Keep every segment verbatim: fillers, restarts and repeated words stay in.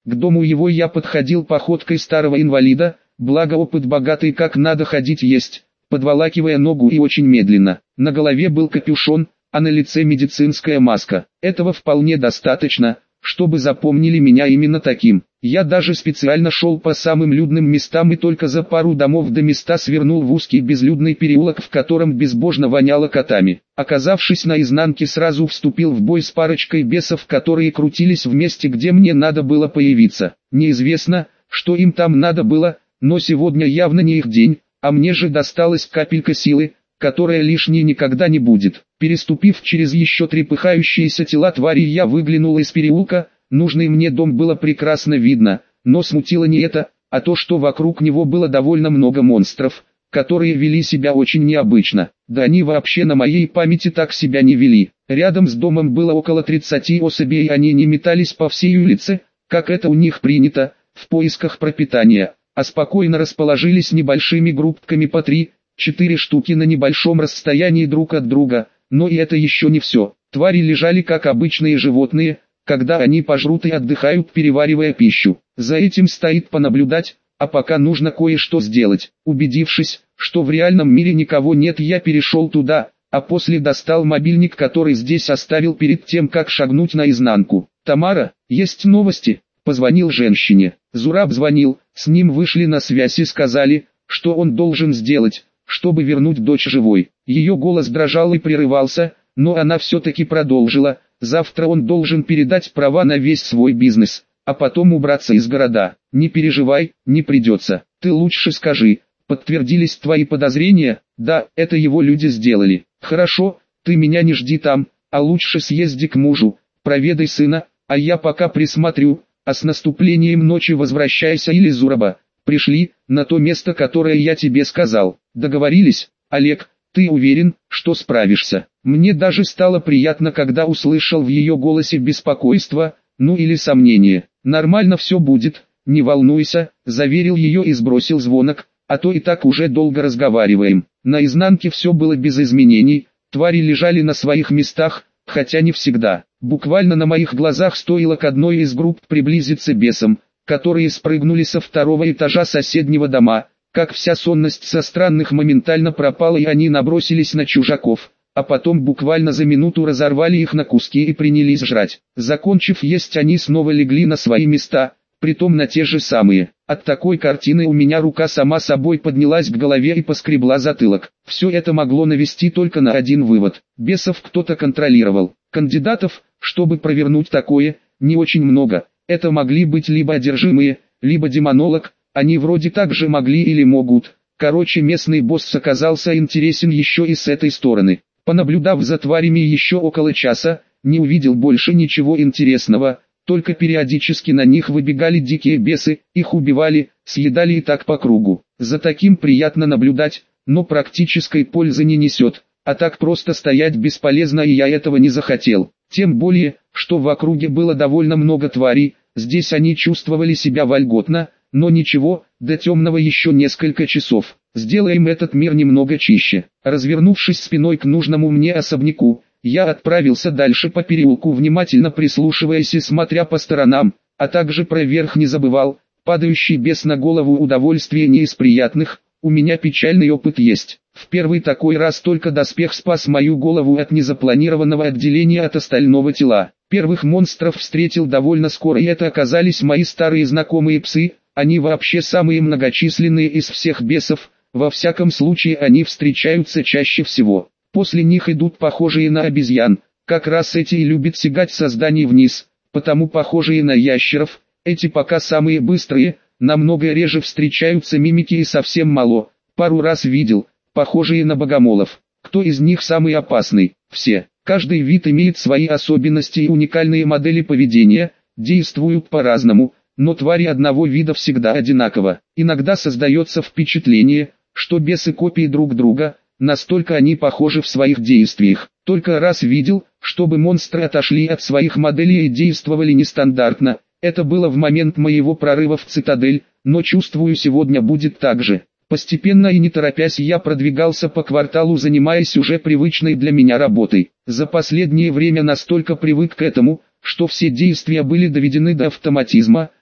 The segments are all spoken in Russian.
К дому его я подходил походкой старого инвалида, благо опыт богатый, как надо ходить есть, подволакивая ногу и очень медленно. На голове был капюшон, а на лице медицинская маска. Этого вполне достаточно, чтобы запомнили меня именно таким. Я даже специально шел по самым людным местам и только за пару домов до места свернул в узкий безлюдный переулок, в котором безбожно воняло котами. Оказавшись на изнанке, сразу вступил в бой с парочкой бесов, которые крутились в месте, где мне надо было появиться. Неизвестно, что им там надо было, но сегодня явно не их день, а мне же досталась капелька силы, которая лишней никогда не будет. Переступив через еще трепыхающиеся тела тварей, я выглянул из переулка. Нужный мне дом было прекрасно видно, но смутило не это, а то, что вокруг него было довольно много монстров, которые вели себя очень необычно. Да они вообще на моей памяти так себя не вели. Рядом с домом было около тридцати особей, и они не метались по всей улице, как это у них принято, в поисках пропитания, а спокойно расположились небольшими группками по три-четыре штуки на небольшом расстоянии друг от друга. Но и это еще не все. Твари лежали как обычные животные, когда они пожрут и отдыхают, переваривая пищу. За этим стоит понаблюдать, а пока нужно кое-что сделать. Убедившись, что в реальном мире никого нет, я перешел туда, а после достал мобильник, который здесь оставил перед тем, как шагнуть наизнанку. «Тамара, есть новости?» Позвонил женщине. Зураб звонил, с ним вышли на связь и сказали, что он должен сделать, чтобы вернуть дочь живой. Ее голос дрожал и прерывался, но она все-таки продолжила. Завтра он должен передать права на весь свой бизнес, а потом убраться из города. Не переживай, не придется. Ты лучше скажи, подтвердились твои подозрения? Да, это его люди сделали. Хорошо, ты меня не жди там, а лучше съезди к мужу, проведай сына, а я пока присмотрю, а с наступлением ночи возвращайся или Зураба. Пришли на то место, которое я тебе сказал. Договорились, Олег? Ты уверен, что справишься? Мне даже стало приятно, когда услышал в ее голосе беспокойство, ну или сомнение. Нормально все будет, не волнуйся, заверил ее и сбросил звонок, а то и так уже долго разговариваем. На изнанке все было без изменений, твари лежали на своих местах, хотя не всегда. Буквально на моих глазах стоило к одной из групп приблизиться бесам, которые спрыгнули со второго этажа соседнего дома, как вся сонность со странных моментально пропала, и они набросились на чужаков, а потом буквально за минуту разорвали их на куски и принялись жрать. Закончив есть, они снова легли на свои места, притом на те же самые. От такой картины у меня рука сама собой поднялась к голове и поскребла затылок. Все это могло навести только на один вывод: бесов кто-то контролировал. Кандидатов, чтобы провернуть такое, не очень много. Это могли быть либо одержимые, либо демонолог. Они вроде так же могли или могут. Короче, местный босс оказался интересен еще и с этой стороны. Понаблюдав за тварями еще около часа, не увидел больше ничего интересного, только периодически на них выбегали дикие бесы, их убивали, съедали и так по кругу. За таким приятно наблюдать, но практической пользы не несет, а так просто стоять бесполезно, и я этого не захотел. Тем более, что в округе было довольно много тварей, здесь они чувствовали себя вольготно. Но ничего, до темного еще несколько часов. Сделаем этот мир немного чище. Развернувшись спиной к нужному мне особняку, я отправился дальше по переулку, внимательно прислушиваясь и смотря по сторонам, а также про верх не забывал. Падающий бес на голову удовольствие не из приятных, у меня печальный опыт есть. В первый такой раз только доспех спас мою голову от незапланированного отделения от остального тела. Первых монстров встретил довольно скоро, и это оказались мои старые знакомые псы. Они вообще самые многочисленные из всех бесов, во всяком случае они встречаются чаще всего. После них идут похожие на обезьян, как раз эти и любят сигать со зданий вниз, потому похожие на ящеров, эти пока самые быстрые, намного реже встречаются мимики и совсем мало, пару раз видел, похожие на богомолов. Кто из них самый опасный? Все. Каждый вид имеет свои особенности и уникальные модели поведения, действуют по-разному. Но твари одного вида всегда одинаково. Иногда создается впечатление, что бесы копии друг друга, настолько они похожи в своих действиях. Только раз видел, чтобы монстры отошли от своих моделей и действовали нестандартно. Это было в момент моего прорыва в цитадель, но чувствую, сегодня будет так же. Постепенно и не торопясь я продвигался по кварталу, занимаясь уже привычной для меня работой. За последнее время настолько привык к этому, что все действия были доведены до автоматизма,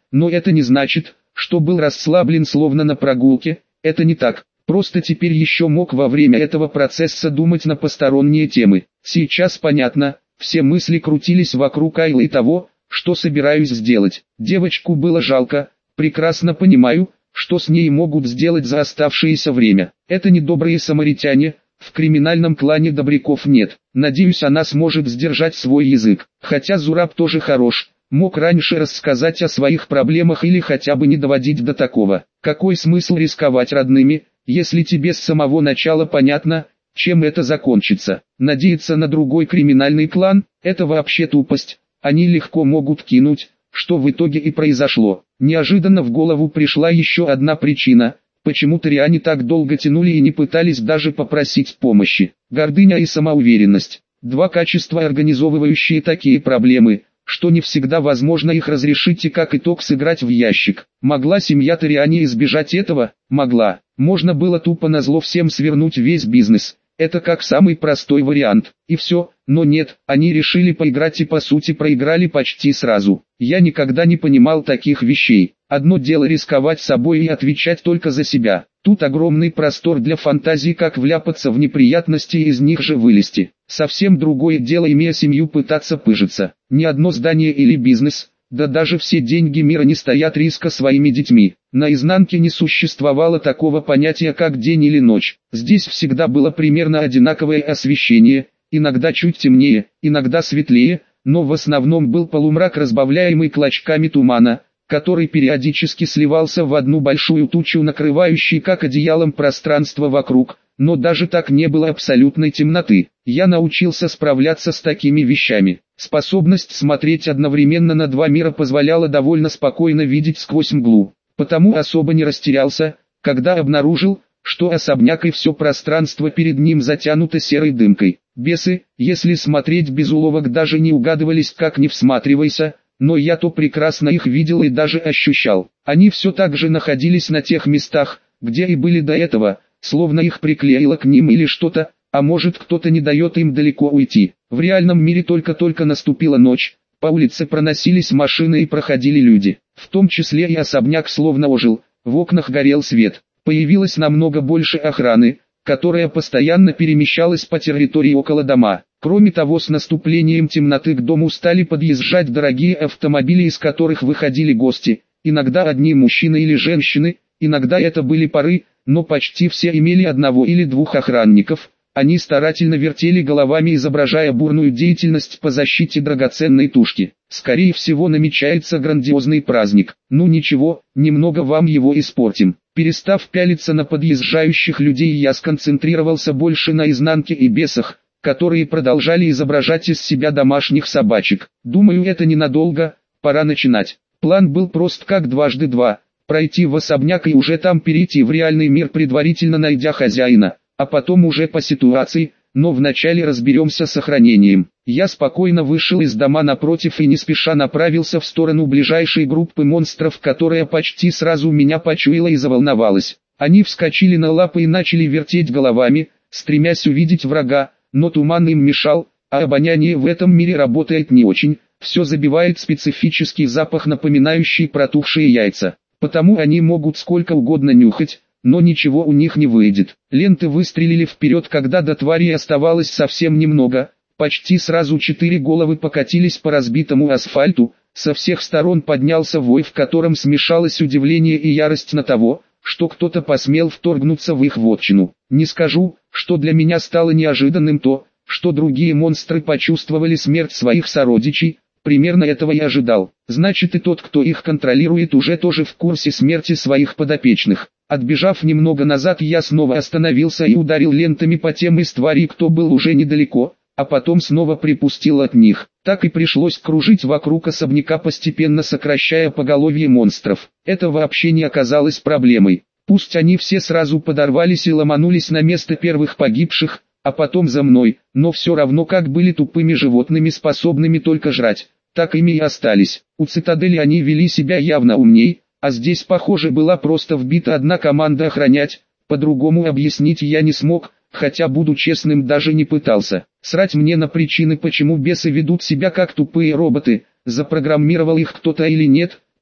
но это не значит, что был расслаблен словно на прогулке, это не так. Просто теперь еще мог во время этого процесса думать на посторонние темы. Сейчас понятно, все мысли крутились вокруг Айлы и того, что собираюсь сделать. Девочку было жалко, прекрасно понимаю, что с ней могут сделать за оставшееся время. Это не добрые самаритяне, в криминальном клане добряков нет. Надеюсь, она сможет сдержать свой язык. Хотя Зураб тоже хорош, мог раньше рассказать о своих проблемах или хотя бы не доводить до такого. Какой смысл рисковать родными, если тебе с самого начала понятно, чем это закончится? Надеяться на другой криминальный клан – это вообще тупость. Они легко могут кинуть, что в итоге и произошло. Неожиданно в голову пришла еще одна причина, почему Ториане так долго тянули и не пытались даже попросить помощи. Гордыня и самоуверенность. Два качества, организовывающие такие проблемы, что не всегда возможно их разрешить и как итог сыграть в ящик. Могла семья Ториане избежать этого? Могла. Можно было тупо назло всем свернуть весь бизнес. Это как самый простой вариант. И все, но нет, они решили поиграть и по сути проиграли почти сразу. Я никогда не понимал таких вещей. Одно дело рисковать собой и отвечать только за себя. Тут огромный простор для фантазии, как вляпаться в неприятности и из них же вылезти. Совсем другое дело, имея семью, пытаться пыжиться. Ни одно здание или бизнес, да даже все деньги мира не стоят риска своими детьми. На изнанке не существовало такого понятия, как день или ночь. Здесь всегда было примерно одинаковое освещение, иногда чуть темнее, иногда светлее, но в основном был полумрак, разбавляемый клочками тумана, который периодически сливался в одну большую тучу, накрывающей как одеялом пространство вокруг, но даже так не было абсолютной темноты. Я научился справляться с такими вещами. Способность смотреть одновременно на два мира позволяла довольно спокойно видеть сквозь мглу. Потому особо не растерялся, когда обнаружил, что особняк и все пространство перед ним затянуто серой дымкой. Бесы, если смотреть без уловок, даже не угадывались, как не всматривайся, но я то прекрасно их видел и даже ощущал. Они все так же находились на тех местах, где и были до этого, словно их приклеило к ним или что-то, а может, кто-то не дает им далеко уйти. В реальном мире только-только наступила ночь, по улице проносились машины и проходили люди. В том числе и особняк словно ожил, в окнах горел свет. Появилось намного больше охраны, которая постоянно перемещалась по территории около дома. Кроме того, с наступлением темноты к дому стали подъезжать дорогие автомобили, из которых выходили гости, иногда одни мужчины или женщины, иногда это были пары, но почти все имели одного или двух охранников. Они старательно вертели головами, изображая бурную деятельность по защите драгоценной тушки. Скорее всего, намечается грандиозный праздник. Ну ничего, немного вам его испортим. Перестав пялиться на подъезжающих людей, я сконцентрировался больше на изнанке и бесах, которые продолжали изображать из себя домашних собачек. Думаю, это ненадолго, пора начинать. План был прост как дважды два. Пройти в особняк и уже там перейти в реальный мир, предварительно найдя хозяина, а потом уже по ситуации, но вначале разберемся с охранением. Я спокойно вышел из дома напротив и не спеша направился в сторону ближайшей группы монстров, которая почти сразу меня почуяла и заволновалась. Они вскочили на лапы и начали вертеть головами, стремясь увидеть врага, но туман им мешал, а обоняние в этом мире работает не очень, все забивает специфический запах, напоминающий протухшие яйца. Потому они могут сколько угодно нюхать, но ничего у них не выйдет. Ленты выстрелили вперед, когда до твари оставалось совсем немного. Почти сразу четыре головы покатились по разбитому асфальту, со всех сторон поднялся вой, в котором смешалось удивление и ярость на того, что кто-то посмел вторгнуться в их вотчину. Не скажу, что для меня стало неожиданным то, что другие монстры почувствовали смерть своих сородичей. Примерно этого и ожидал. Значит, и тот, кто их контролирует, уже тоже в курсе смерти своих подопечных. Отбежав немного назад, я снова остановился и ударил лентами по тем из тварей, кто был уже недалеко, а потом снова припустил от них. Так и пришлось кружить вокруг особняка, постепенно сокращая поголовье монстров. Это вообще не оказалось проблемой. Пусть они все сразу подорвались и ломанулись на место первых погибших, а потом за мной, но все равно как были тупыми животными, способными только жрать, так ими и остались. У цитадели они вели себя явно умней, а здесь, похоже, была просто вбита одна команда охранять. По-другому объяснить я не смог, хотя, буду честным, даже не пытался. Срать мне на причины, почему бесы ведут себя как тупые роботы, запрограммировал их кто-то или нет,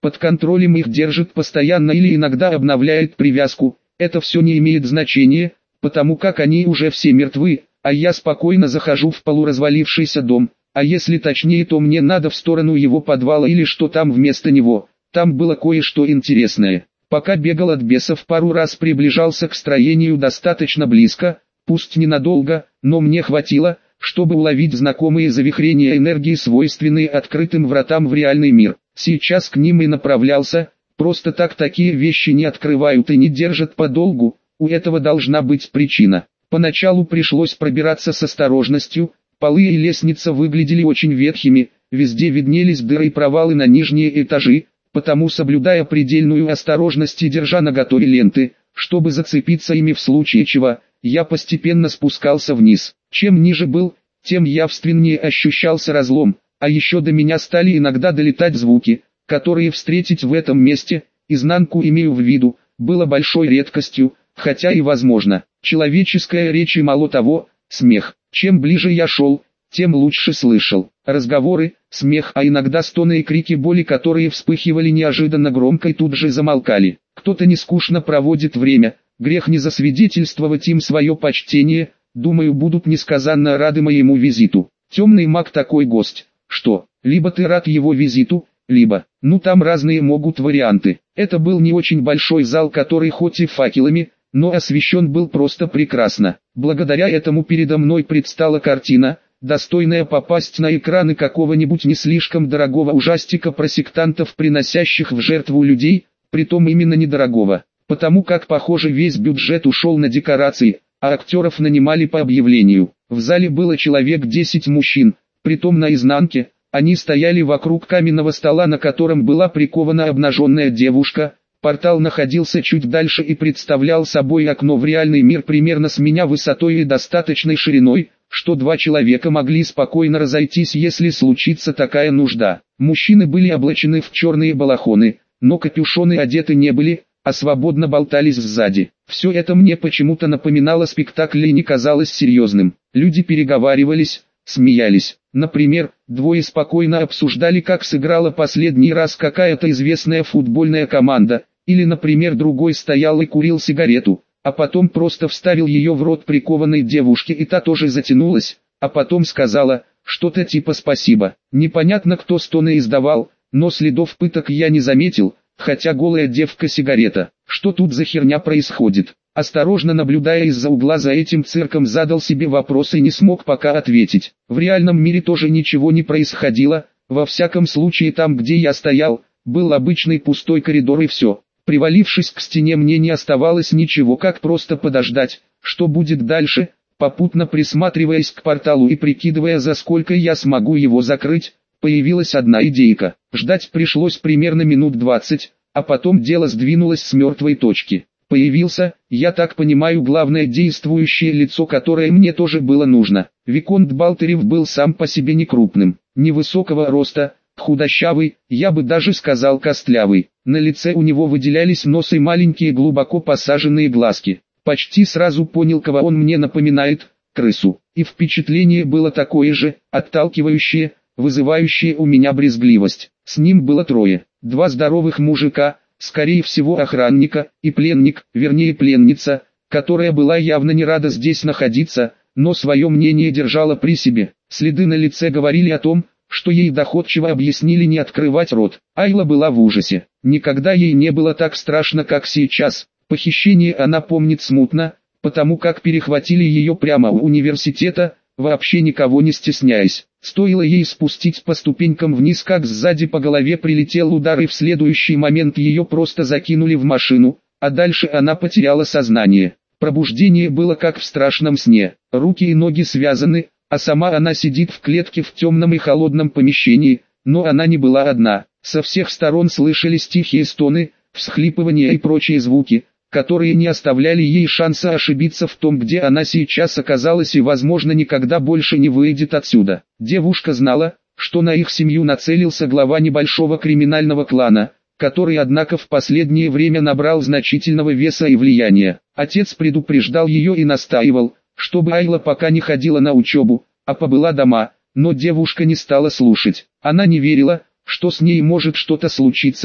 под контролем их держит постоянно или иногда обновляет привязку. Это все не имеет значения, потому как они уже все мертвы, а я спокойно захожу в полуразвалившийся дом. А если точнее, то мне надо в сторону его подвала или что там вместо него. Там было кое-что интересное. Пока бегал от бесов, пару раз приближался к строению достаточно близко, пусть ненадолго, но мне хватило, чтобы уловить знакомые завихрения энергии, свойственные открытым вратам в реальный мир. Сейчас к ним и направлялся. Просто так такие вещи не открывают и не держат подолгу, у этого должна быть причина. Поначалу пришлось пробираться с осторожностью, полы и лестница выглядели очень ветхими, везде виднелись дыры и провалы на нижние этажи, потому, соблюдая предельную осторожность и держа наготове ленты, чтобы зацепиться ими в случае чего, я постепенно спускался вниз. Чем ниже был, тем явственнее ощущался разлом, а еще до меня стали иногда долетать звуки, которые встретить в этом месте, изнанку имею в виду, было большой редкостью, хотя и возможно. Человеческая речь и мало того, смех. Чем ближе я шел, тем лучше слышал. Разговоры, смех, а иногда стоны и крики боли, которые вспыхивали неожиданно громко и тут же замолкали. Кто-то нескучно проводит время, грех не засвидетельствовать им свое почтение, думаю, будут несказанно рады моему визиту. Темный маг такой гость, что, либо ты рад его визиту, либо, ну там разные могут варианты. Это был не очень большой зал, который хоть и факелами, но освещен был просто прекрасно. Благодаря этому передо мной предстала картина, достойная попасть на экраны какого-нибудь не слишком дорогого ужастика про сектантов, приносящих в жертву людей, притом именно недорогого, потому как, похоже, весь бюджет ушел на декорации, а актеров нанимали по объявлению. В зале было человек десять мужчин, притом наизнанке. Они стояли вокруг каменного стола, на котором была прикована обнаженная девушка. Портал находился чуть дальше и представлял собой окно в реальный мир примерно с меня высотой и достаточной шириной, что два человека могли спокойно разойтись, если случится такая нужда. Мужчины были облачены в черные балахоны, но капюшоны одеты не были, а свободно болтались сзади. Все это мне почему-то напоминало спектакль и не казалось серьезным. Люди переговаривались, смеялись. Например, двое спокойно обсуждали, как сыграла последний раз какая-то известная футбольная команда, или, например, другой стоял и курил сигарету, а потом просто вставил ее в рот прикованной девушке, и та тоже затянулась, а потом сказала что-то типа «спасибо». Непонятно, кто стоны издавал, но следов пыток я не заметил, хотя голая девка сигарета. Что тут за херня происходит? Осторожно наблюдая из-за угла за этим цирком, задал себе вопрос и не смог пока ответить. В реальном мире тоже ничего не происходило, во всяком случае там, где я стоял, был обычный пустой коридор и все. Привалившись к стене, мне не оставалось ничего, как просто подождать, что будет дальше, попутно присматриваясь к порталу и прикидывая, за сколько я смогу его закрыть. Появилась одна идейка. Ждать пришлось примерно минут двадцать, а потом дело сдвинулось с мертвой точки. Появился, я так понимаю, главное действующее лицо, которое мне тоже было нужно. Виконт Балтерев был сам по себе не крупным, невысокого роста, худощавый, я бы даже сказал костлявый. На лице у него выделялись нос и маленькие глубоко посаженные глазки. Почти сразу понял, кого он мне напоминает, крысу. И впечатление было такое же, отталкивающее, вызывающее у меня брезгливость. С ним было трое, два здоровых мужика, скорее всего охранника, и пленник, вернее пленница, которая была явно не рада здесь находиться, но свое мнение держала при себе. Следы на лице говорили о том, что ей доходчиво объяснили не открывать рот. Айла была в ужасе. Никогда ей не было так страшно, как сейчас. Похищение она помнит смутно, потому как перехватили ее прямо у университета, вообще никого не стесняясь. Стоило ей спустить по ступенькам вниз, как сзади по голове прилетел удар, и в следующий момент ее просто закинули в машину, а дальше она потеряла сознание. Пробуждение было как в страшном сне. Руки и ноги связаны, а сама она сидит в клетке в темном и холодном помещении, но она не была одна. Со всех сторон слышались тихие стоны, всхлипывания и прочие звуки, которые не оставляли ей шанса ошибиться в том, где она сейчас оказалась, и, возможно, никогда больше не выйдет отсюда. Девушка знала, что на их семью нацелился глава небольшого криминального клана, который, однако, в последнее время набрал значительного веса и влияния. Отец предупреждал ее и настаивал, чтобы Айла пока не ходила на учебу, а побыла дома, но девушка не стала слушать. Она не верила, что с ней может что-то случиться,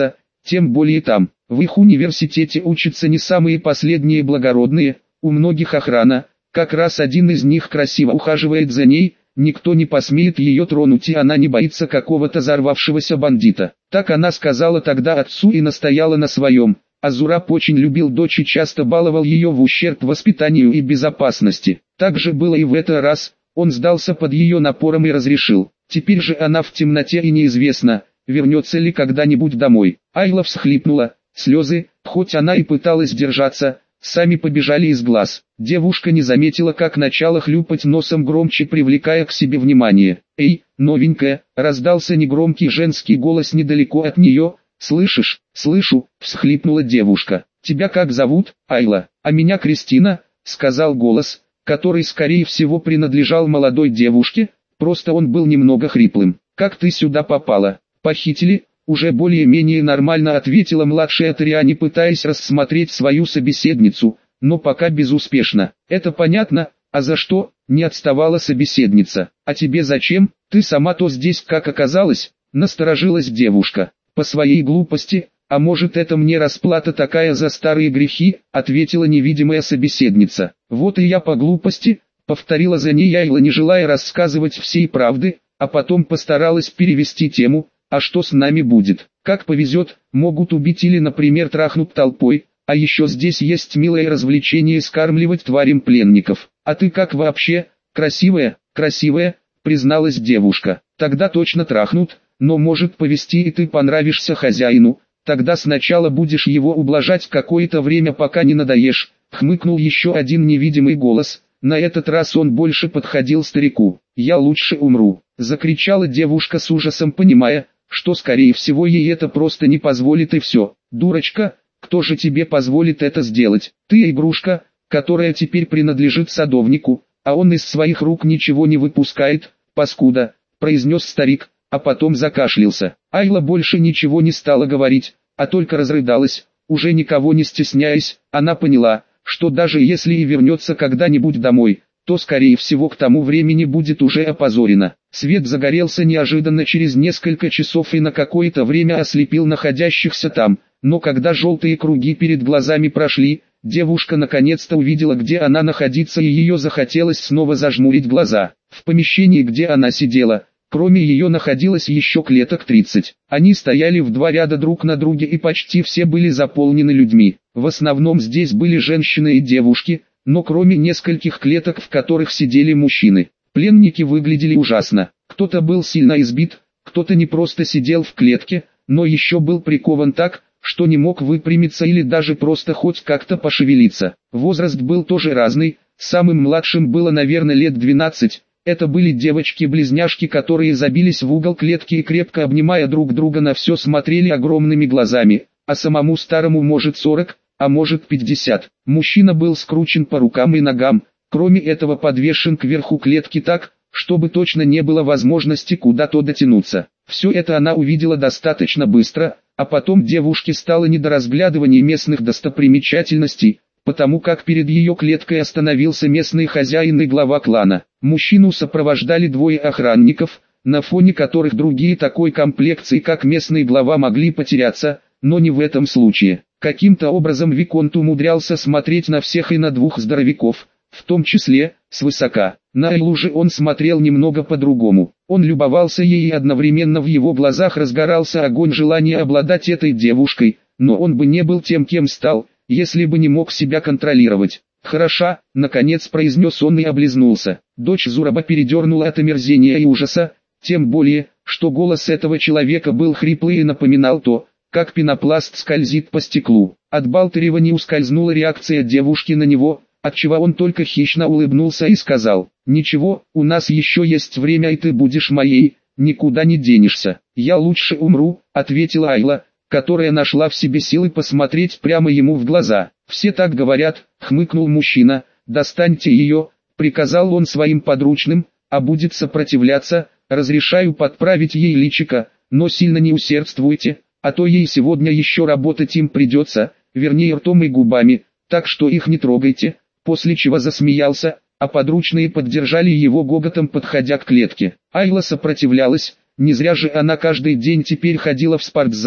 тем более там. В их университете учатся не самые последние благородные, у многих охрана, как раз один из них красиво ухаживает за ней, никто не посмеет ее тронуть и она не боится какого-то взорвавшегося бандита. Так она сказала тогда отцу и настояла на своем. А Зураб очень любил дочь и часто баловал ее в ущерб воспитанию и безопасности. Так же было и в этот раз, он сдался под ее напором и разрешил. Теперь же она в темноте и неизвестно, вернется ли когда-нибудь домой. Айла всхлипнула, слезы, хоть она и пыталась держаться, сами побежали из глаз. Девушка не заметила, как начала хлюпать носом громче, привлекая к себе внимание. «Эй, новенькая!» — раздался негромкий женский голос недалеко от нее. «Слышишь?» «Слышу», — всхлипнула девушка. «Тебя как зовут?» «Айла». «А меня Кристина», — сказал голос, который скорее всего принадлежал молодой девушке, просто он был немного хриплым. «Как ты сюда попала?» «Похитили», — уже более-менее нормально ответила младшая Триани, пытаясь рассмотреть свою собеседницу, но пока безуспешно. «Это понятно, а за что?» — не отставала собеседница. «А тебе зачем? Ты сама-то здесь как оказалась?» — насторожилась девушка. «По своей глупости, а может это мне расплата такая за старые грехи», — ответила невидимая собеседница. «Вот и я по глупости», — повторила за ней Айла, не желая рассказывать всей правды, а потом постаралась перевести тему. «А что с нами будет? Как повезет, могут убить или, например, трахнуть толпой, а еще здесь есть милое развлечение скармливать тварям пленников. А ты как вообще? Красивая?» «Красивая», — призналась девушка. «Тогда точно трахнут. Но может повезти и ты понравишься хозяину, тогда сначала будешь его ублажать какое-то время, пока не надоешь», — хмыкнул еще один невидимый голос, на этот раз он больше подходил старику. «Я лучше умру», — закричала девушка с ужасом, понимая, что скорее всего ей это просто не позволит и все. «Дурочка, кто же тебе позволит это сделать? Ты игрушка, которая теперь принадлежит садовнику, а он из своих рук ничего не выпускает, паскуда», — произнес старик, а потом закашлялся. Айла больше ничего не стала говорить, а только разрыдалась, уже никого не стесняясь. Она поняла, что даже если и вернется когда-нибудь домой, то скорее всего к тому времени будет уже опозорена. Свет загорелся неожиданно через несколько часов и на какое-то время ослепил находящихся там, но когда желтые круги перед глазами прошли, девушка наконец-то увидела, где она находится, и ее захотелось снова зажмурить глаза. В помещении, где она сидела, кроме ее находилось еще клеток тридцать. Они стояли в два ряда друг на друге и почти все были заполнены людьми. В основном здесь были женщины и девушки, но кроме нескольких клеток, в которых сидели мужчины. Пленники выглядели ужасно. Кто-то был сильно избит, кто-то не просто сидел в клетке, но еще был прикован так, что не мог выпрямиться или даже просто хоть как-то пошевелиться. Возраст был тоже разный, самым младшим было, наверное, лет двенадцать. Это были девочки-близняшки, которые забились в угол клетки и, крепко обнимая друг друга, на все смотрели огромными глазами, а самому старому может сорок, а может пятьдесят. Мужчина был скручен по рукам и ногам, кроме этого подвешен кверху клетки так, чтобы точно не было возможности куда-то дотянуться. Все это она увидела достаточно быстро, а потом девушке стало не до разглядывания местных достопримечательностей, потому как перед ее клеткой остановился местный хозяин и глава клана. Мужчину сопровождали двое охранников, на фоне которых другие такой комплекции, как местный глава, могли потеряться, но не в этом случае. Каким-то образом Виконт умудрялся смотреть на всех и на двух здоровяков, в том числе, свысока. На Айлу же он смотрел немного по-другому. Он любовался ей, и одновременно в его глазах разгорался огонь желания обладать этой девушкой, но он бы не был тем, кем стал, если бы не мог себя контролировать. «Хороша», — наконец произнес он и облизнулся. Дочь Зураба передернула от омерзения и ужаса, тем более, что голос этого человека был хриплый и напоминал то, как пенопласт скользит по стеклу. От Балтарева ускользнула реакция девушки на него, отчего он только хищно улыбнулся и сказал: «Ничего, у нас еще есть время, и ты будешь моей, никуда не денешься». «Я лучше умру», — ответила Айла, которая нашла в себе силы посмотреть прямо ему в глаза. «Все так говорят», — хмыкнул мужчина. «Достаньте ее», — приказал он своим подручным, «а будет сопротивляться, разрешаю подправить ей личико, но сильно не усердствуйте, а то ей сегодня еще работать им придется, вернее ртом и губами, так что их не трогайте», после чего засмеялся, а подручные поддержали его гоготом, подходя к клетке. Айла сопротивлялась, не зря же она каждый день теперь ходила в спортзал,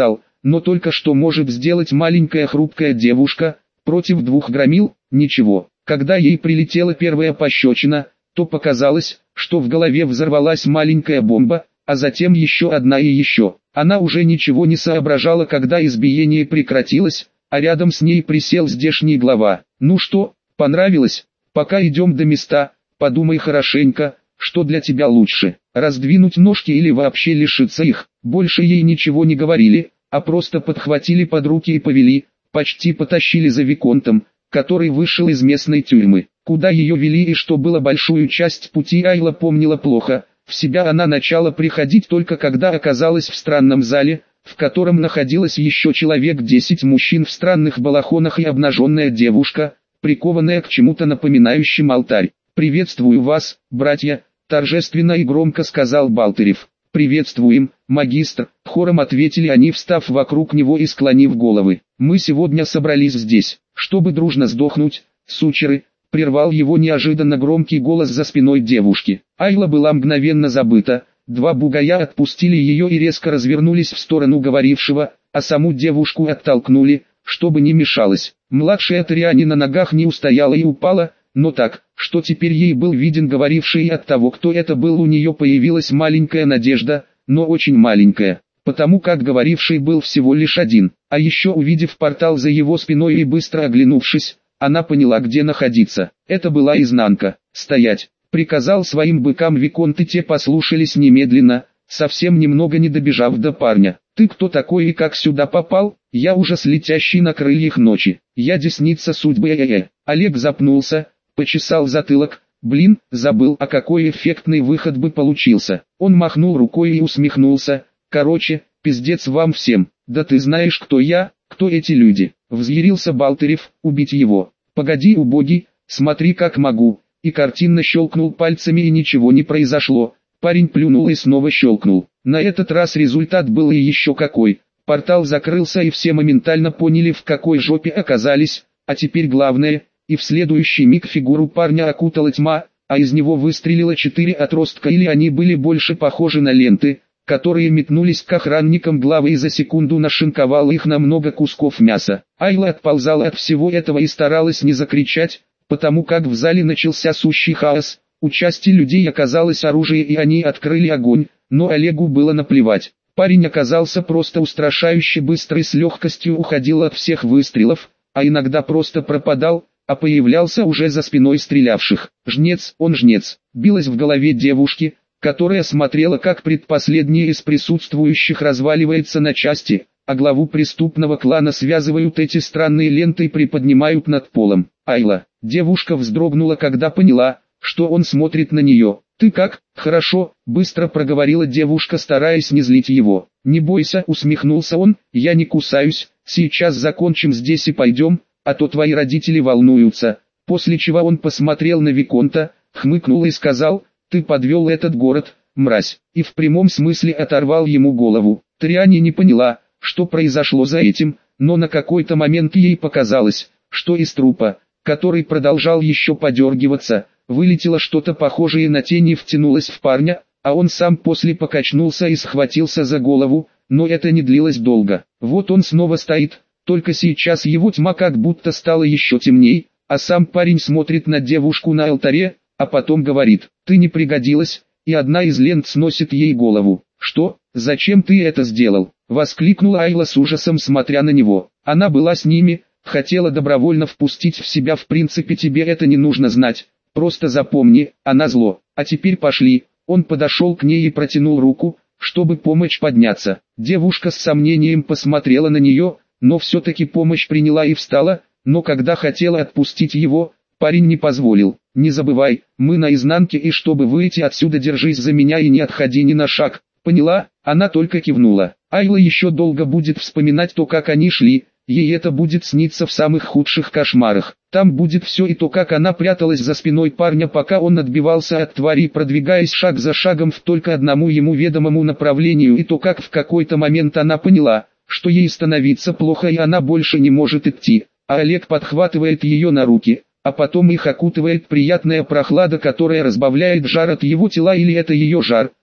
но только что может сделать маленькая хрупкая девушка, против двух громил, ничего. Когда ей прилетела первая пощечина, то показалось, что в голове взорвалась маленькая бомба, а затем еще одна и еще. Она уже ничего не соображала, когда избиение прекратилось, а рядом с ней присел здешний глава. «Ну что, понравилось? Пока идем до места, подумай хорошенько, что для тебя лучше, раздвинуть ножки или вообще лишиться их». Больше ей ничего не говорили, а просто подхватили под руки и повели, почти потащили за виконтом, который вышел из местной тюрьмы. Куда ее вели и что было большую часть пути Айла помнила плохо. В себя она начала приходить только когда оказалась в странном зале, в котором находилось еще человек десять мужчин в странных балахонах и обнаженная девушка, прикованная к чему-то напоминающему алтарь. «Приветствую вас, братья», — торжественно и громко сказал Балтырев. «Приветствуем, магистр», — хором ответили они, встав вокруг него и склонив головы. «Мы сегодня собрались здесь, чтобы дружно сдохнуть, сучеры», — прервал его неожиданно громкий голос за спиной девушки. Айла была мгновенно забыта, два бугая отпустили ее и резко развернулись в сторону говорившего, а саму девушку оттолкнули, чтобы не мешалась. Младшая Триани на ногах не устояла и упала, но так, что теперь ей был виден говоривший, и от того, кто это был, у нее появилась маленькая надежда, но очень маленькая, потому как говоривший был всего лишь один. А еще увидев портал за его спиной и быстро оглянувшись, она поняла, где находиться. Это была изнанка. «Стоять!» — приказал своим быкам виконт, и те послушались немедленно, совсем немного не добежав до парня. «Ты кто такой и как сюда попал?» «Я ужас, летящий на крыльях ночи. Я десница судьбы». Э-э-э. Олег запнулся, почесал затылок. Блин, забыл, а какой эффектный выход бы получился. Он махнул рукой и усмехнулся. «Короче, пиздец вам всем. Да ты знаешь, кто я, кто эти люди?» Взъярился Балтырев. «Убить его». «Погоди, убогий, смотри, как могу». И картинно щелкнул пальцами, и ничего не произошло. Парень плюнул и снова щелкнул. На этот раз результат был и еще какой. Портал закрылся, и все моментально поняли, в какой жопе оказались. А теперь главное, и в следующий миг фигуру парня окутала тьма, а из него выстрелило четыре отростка, или они были больше похожи на ленты, которые метнулись к охранникам главы, и за секунду нашинковал их на много кусков мяса. Айла отползала от всего этого и старалась не закричать, потому как в зале начался сущий хаос. У части людей оказалось оружие, и они открыли огонь, но Олегу было наплевать. Парень оказался просто устрашающе быстро и с легкостью уходил от всех выстрелов, а иногда просто пропадал, а появлялся уже за спиной стрелявших. «Жнец, он жнец», билось в голове девушки, которая смотрела, как предпоследний из присутствующих разваливается на части, а главу преступного клана связывают эти странные ленты и приподнимают над полом. «Айла», девушка вздрогнула, когда поняла, что он смотрит на нее. «Ты как?» «Хорошо», — быстро проговорила девушка, стараясь не злить его. «Не бойся», — усмехнулся он, — «я не кусаюсь, сейчас закончим здесь и пойдем, а то твои родители волнуются». После чего он посмотрел на виконта, хмыкнул и сказал: «Ты подвел этот город, мразь», и в прямом смысле оторвал ему голову. Триани не поняла, что произошло за этим, но на какой-то момент ей показалось, что из трупа, который продолжал еще подергиваться, вылетело что-то похожее на тень и втянулось в парня, а он сам после покачнулся и схватился за голову, но это не длилось долго. Вот он снова стоит, только сейчас его тьма как будто стала еще темней, а сам парень смотрит на девушку на алтаре, а потом говорит: «Ты не пригодилась», и одна из лент сносит ей голову. «Что? Зачем ты это сделал?» — воскликнула Айла с ужасом, смотря на него. Она была с ними, хотела добровольно впустить в себя, в принципе тебе это не нужно знать. Просто запомни, она зло. А теперь пошли». Он подошел к ней и протянул руку, чтобы помочь подняться. Девушка с сомнением посмотрела на нее, но все-таки помощь приняла и встала, но когда хотела отпустить его, парень не позволил. «Не забывай, мы на изнанке, и чтобы выйти отсюда, держись за меня и не отходи ни на шаг». «Поняла?» Она только кивнула. Айла еще долго будет вспоминать то, как они шли. Ей это будет сниться в самых худших кошмарах. Там будет все, и то, как она пряталась за спиной парня, пока он отбивался от твари, продвигаясь шаг за шагом в только одному ему ведомому направлению, и то, как в какой-то момент она поняла, что ей становится плохо и она больше не может идти, а Олег подхватывает ее на руки, а потом их окутывает приятная прохлада, которая разбавляет жар от его тела, или это ее жар,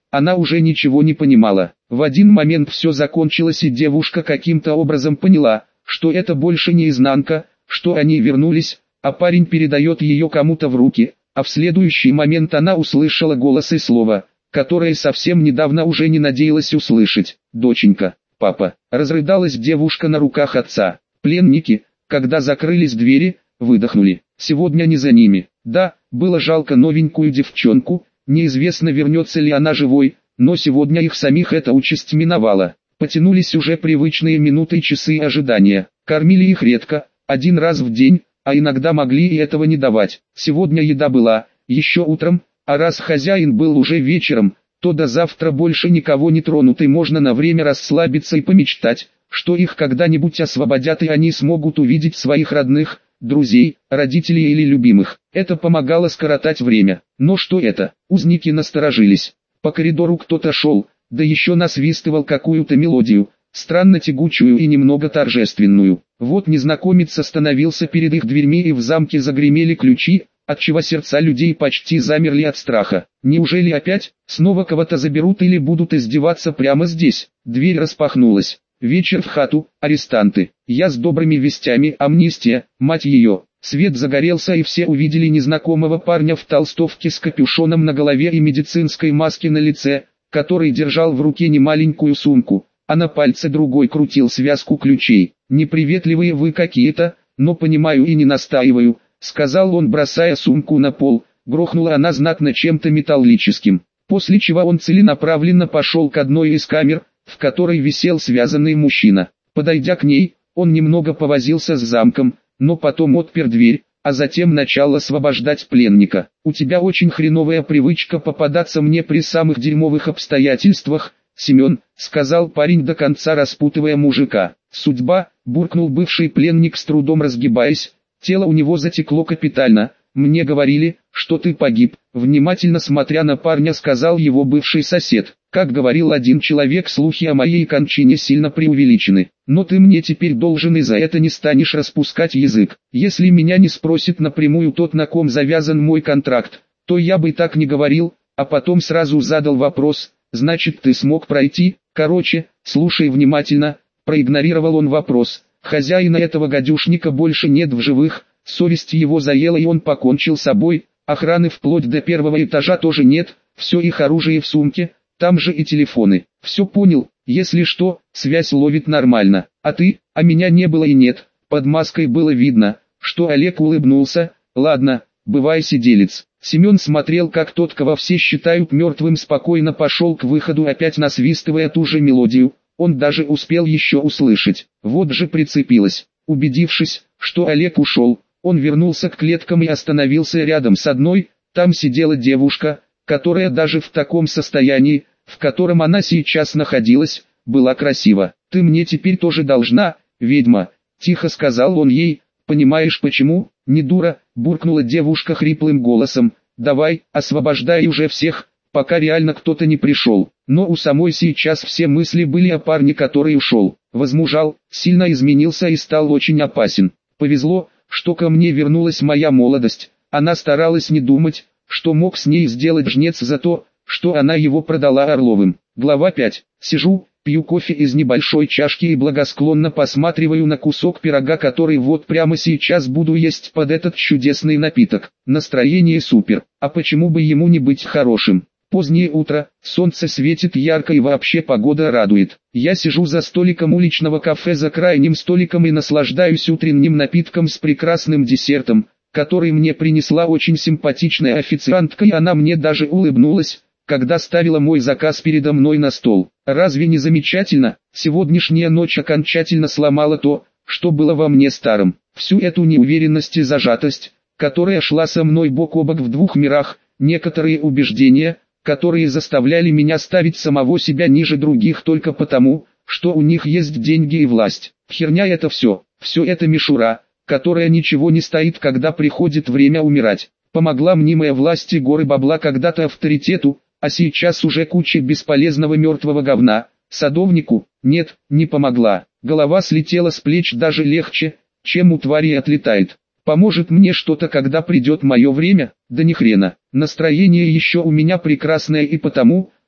она уже ничего не понимала. В один момент все закончилось, и девушка каким-то образом поняла, что это больше не изнанка, что они вернулись, а парень передает ее кому-то в руки, а в следующий момент она услышала голос и слово, которое совсем недавно уже не надеялась услышать: «Доченька, папа». Разрыдалась девушка на руках отца. Пленники, когда закрылись двери, выдохнули. Сегодня не за ними. Да, было жалко новенькую девчонку, неизвестно, вернется ли она живой, но сегодня их самих эта участь миновала. Потянулись уже привычные минуты и часы ожидания. Кормили их редко, один раз в день, а иногда могли и этого не давать. Сегодня еда была, еще утром, а раз хозяин был уже вечером, то до завтра больше никого не тронут, и можно на время расслабиться и помечтать, что их когда-нибудь освободят, и они смогут увидеть своих родных, друзей, родителей или любимых. Это помогало скоротать время. Но что это? Узники насторожились. По коридору кто-то шел, да еще насвистывал какую-то мелодию, странно тягучую и немного торжественную. Вот незнакомец остановился перед их дверьми, и в замке загремели ключи, отчего сердца людей почти замерли от страха. Неужели опять, снова кого-то заберут или будут издеваться прямо здесь? Дверь распахнулась. Вечер в хату, арестанты. Я с добрыми вестями, амнистия, мать ее. Свет загорелся, и все увидели незнакомого парня в толстовке с капюшоном на голове и медицинской маске на лице, который держал в руке немаленькую сумку, а на пальце другой крутил связку ключей. «Неприветливые вы какие-то, но понимаю и не настаиваю», — сказал он, бросая сумку на пол. Грохнула она знатно чем-то металлическим, после чего он целенаправленно пошел к одной из камер, в которой висел связанный мужчина. Подойдя к ней, он немного повозился с замком, но потом отпер дверь, а затем начал освобождать пленника. «У тебя очень хреновая привычка попадаться мне при самых дерьмовых обстоятельствах, Семен», — сказал парень, до конца распутывая мужика. «Судьба», — буркнул бывший пленник, с трудом разгибаясь, тело у него затекло капитально. «Мне говорили, что ты погиб», — внимательно смотря на парня, сказал его бывший сосед. «Как говорил один человек, слухи о моей кончине сильно преувеличены. Но ты мне теперь должен, и за это не станешь распускать язык. Если меня не спросит напрямую тот, на ком завязан мой контракт, то я бы так не говорил, а потом сразу задал вопрос: значит, ты смог пройти? Короче, слушай внимательно». Проигнорировал он вопрос. Хозяина этого гадюшника больше нет в живых, совесть его заела, и он покончил с собой. Охраны вплоть до первого этажа тоже нет, все их оружие в сумке, там же и телефоны. Все понял, если что, связь ловит нормально. А ты? А меня не было и нет. Под маской было видно, что Олег улыбнулся. Ладно, бывай, сиделец. Семен смотрел, как тот, кого все считают мертвым, спокойно пошел к выходу, опять насвистывая ту же мелодию. Он даже успел еще услышать. Вот же прицепилась. Убедившись, что Олег ушел, он вернулся к клеткам и остановился рядом с одной. Там сидела девушка, которая даже в таком состоянии, в котором она сейчас находилась, была красива. «Ты мне теперь тоже должна, ведьма», — тихо сказал он ей. «Понимаешь почему?» «Не дура», — буркнула девушка хриплым голосом. «Давай, освобождай уже всех, пока реально кто-то не пришел». Но у самой сейчас все мысли были о парне, который ушел. Возмужал, сильно изменился и стал очень опасен. Повезло, что ко мне вернулась моя молодость. Она старалась не думать, что мог с ней сделать жнец за то, что она его продала Орловым. Глава пять. Сижу, пью кофе из небольшой чашки и благосклонно посматриваю на кусок пирога, который вот прямо сейчас буду есть под этот чудесный напиток. Настроение супер, а почему бы ему не быть хорошим? Позднее утро, солнце светит ярко и вообще погода радует. Я сижу за столиком уличного кафе, за крайним столиком, и наслаждаюсь утренним напитком с прекрасным десертом, который мне принесла очень симпатичная официантка, и она мне даже улыбнулась, когда ставила мой заказ передо мной на стол. Разве не замечательно? Сегодняшняя ночь окончательно сломала то, что было во мне старым. Всю эту неуверенность и зажатость, которая шла со мной бок о бок в двух мирах, некоторые убеждения, которые заставляли меня ставить самого себя ниже других только потому, что у них есть деньги и власть. Херня это все, все это мишура, которая ничего не стоит, когда приходит время умирать. Помогла мнимая власть и горы бабла когда-то авторитету, а сейчас уже куча бесполезного мертвого говна. Садовнику? Нет, не помогла. Голова слетела с плеч даже легче, чем у твари отлетает. Поможет мне что-то, когда придет мое время? Да ни хрена. Настроение еще у меня прекрасное и потому,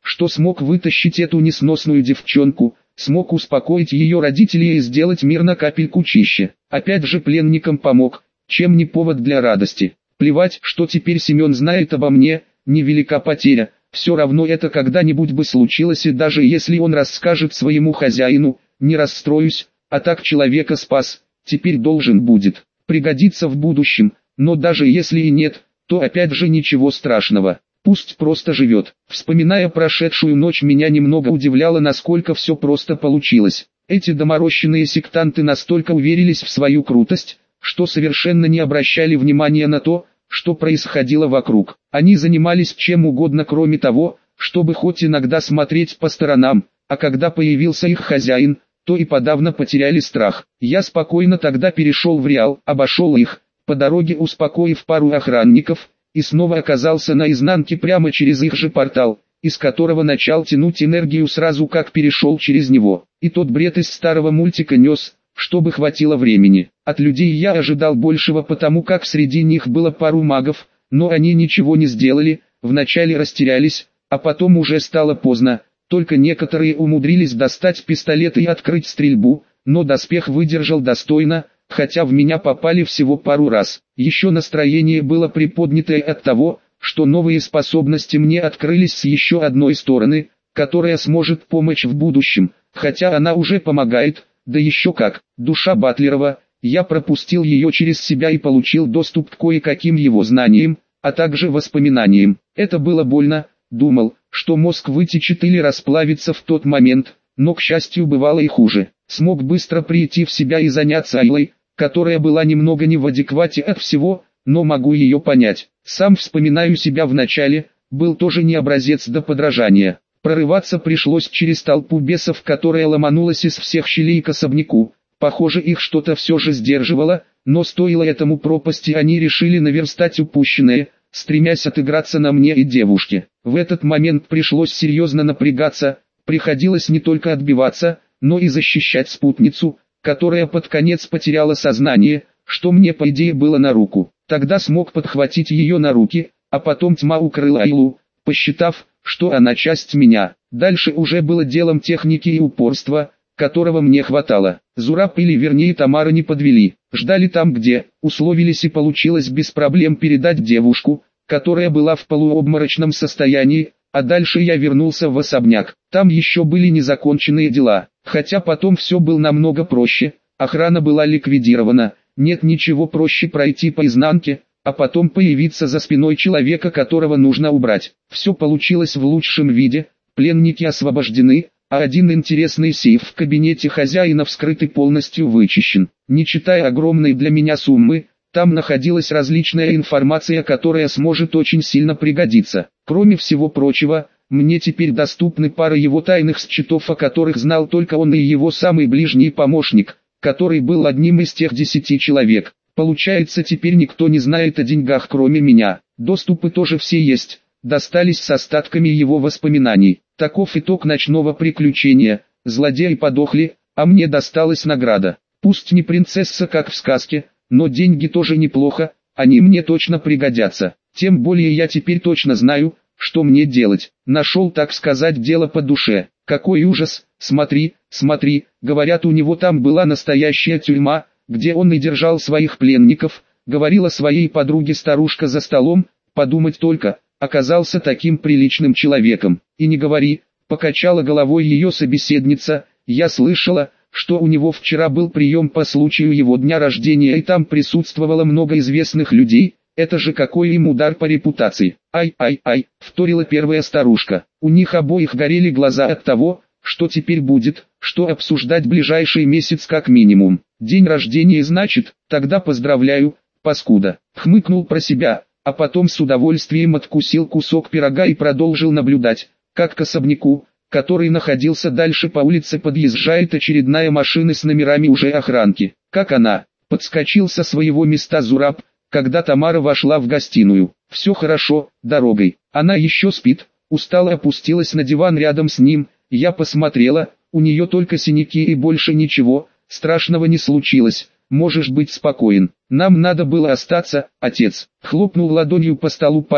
что смог вытащить эту несносную девчонку, смог успокоить ее родителей и сделать мир на капельку чище. Опять же пленникам помог, чем не повод для радости. Плевать, что теперь Семен знает обо мне, невелика потеря, все равно это когда-нибудь бы случилось, и даже если он расскажет своему хозяину, не расстроюсь, а так человека спас, теперь должен будет пригодиться в будущем, но даже если и нет, то опять же ничего страшного. Пусть просто живет. Вспоминая прошедшую ночь, меня немного удивляло, насколько все просто получилось. Эти доморощенные сектанты настолько уверились в свою крутость, что совершенно не обращали внимания на то, что происходило вокруг. Они занимались чем угодно, кроме того, чтобы хоть иногда смотреть по сторонам, а когда появился их хозяин, то и подавно потеряли страх. Я спокойно тогда перешел в Реал, обошел их, по дороге успокоив пару охранников, и снова оказался на изнанке прямо через их же портал, из которого начал тянуть энергию сразу как перешел через него. И тот бред из старого мультика нес, чтобы хватило времени. От людей я ожидал большего, потому как среди них было пару магов, но они ничего не сделали, вначале растерялись, а потом уже стало поздно, только некоторые умудрились достать пистолеты и открыть стрельбу, но доспех выдержал достойно, хотя в меня попали всего пару раз. Еще настроение было приподнятое от того, что новые способности мне открылись с еще одной стороны, которая сможет помочь в будущем, хотя она уже помогает, да еще как. Душа Батлерова, я пропустил ее через себя и получил доступ к кое-каким его знаниям, а также воспоминаниям. Это было больно, думал, что мозг вытечет или расплавится в тот момент, но к счастью бывало и хуже. Смог быстро прийти в себя и заняться Айлой, которая была немного не в адеквате от всего, но могу ее понять. Сам вспоминаю себя в начале, был тоже не образец до подражания. Прорываться пришлось через толпу бесов, которая ломанулась из всех щелей к особняку. Похоже, их что-то все же сдерживало, но стоило этому пропасти, они решили наверстать упущенное, стремясь отыграться на мне и девушке. В этот момент пришлось серьезно напрягаться, приходилось не только отбиваться, но и защищать спутницу, которая под конец потеряла сознание, что мне по идее было на руку. Тогда смог подхватить ее на руки, а потом тьма укрыла Айлу, посчитав, что она часть меня. Дальше уже было делом техники и упорства, которого мне хватало. Зураб или вернее Тамара не подвели, ждали там где, условились, и получилось без проблем передать девушку, которая была в полуобморочном состоянии, а дальше я вернулся в особняк. Там еще были незаконченные дела, хотя потом все было намного проще, охрана была ликвидирована, нет ничего проще пройти по изнанке, а потом появиться за спиной человека, которого нужно убрать. Все получилось в лучшем виде, пленники освобождены, а один интересный сейф в кабинете хозяина вскрыт и полностью вычищен. Не считая огромной для меня суммы, там находилась различная информация, которая сможет очень сильно пригодиться. Кроме всего прочего, мне теперь доступны пара его тайных счетов, о которых знал только он и его самый ближний помощник, который был одним из тех десяти человек. Получается, теперь никто не знает о деньгах кроме меня. Доступы тоже все есть, достались с остатками его воспоминаний. Таков итог ночного приключения. Злодеи подохли, а мне досталась награда. Пусть не принцесса как в сказке, но деньги тоже неплохо, они мне точно пригодятся. Тем более я теперь точно знаю, что мне делать. Нашел, так сказать, дело по душе. Какой ужас, смотри, смотри, говорят, у него там была настоящая тюрьма, где он и держал своих пленников, говорила своей подруге старушка за столом, подумать только, оказался таким приличным человеком. И не говори, покачала головой ее собеседница, я слышала, что у него вчера был прием по случаю его дня рождения, и там присутствовало много известных людей, это же какой им удар по репутации. Ай-ай-ай, вторила первая старушка, у них обоих горели глаза от того, что теперь будет, что обсуждать ближайший месяц как минимум. День рождения значит, тогда поздравляю, паскуда. Хмыкнул про себя, а потом с удовольствием откусил кусок пирога и продолжил наблюдать, как к особняку, который находился дальше по улице, подъезжает очередная машина с номерами уже охранки. Как она, подскочил со своего места Зураб, когда Тамара вошла в гостиную. Все хорошо, дорогой. Она еще спит, устало опустилась на диван рядом с ним. Я посмотрела, у нее только синяки и больше ничего, страшного не случилось, можешь быть спокоен. Нам надо было остаться, отец. Хлопнул ладонью по столу парень,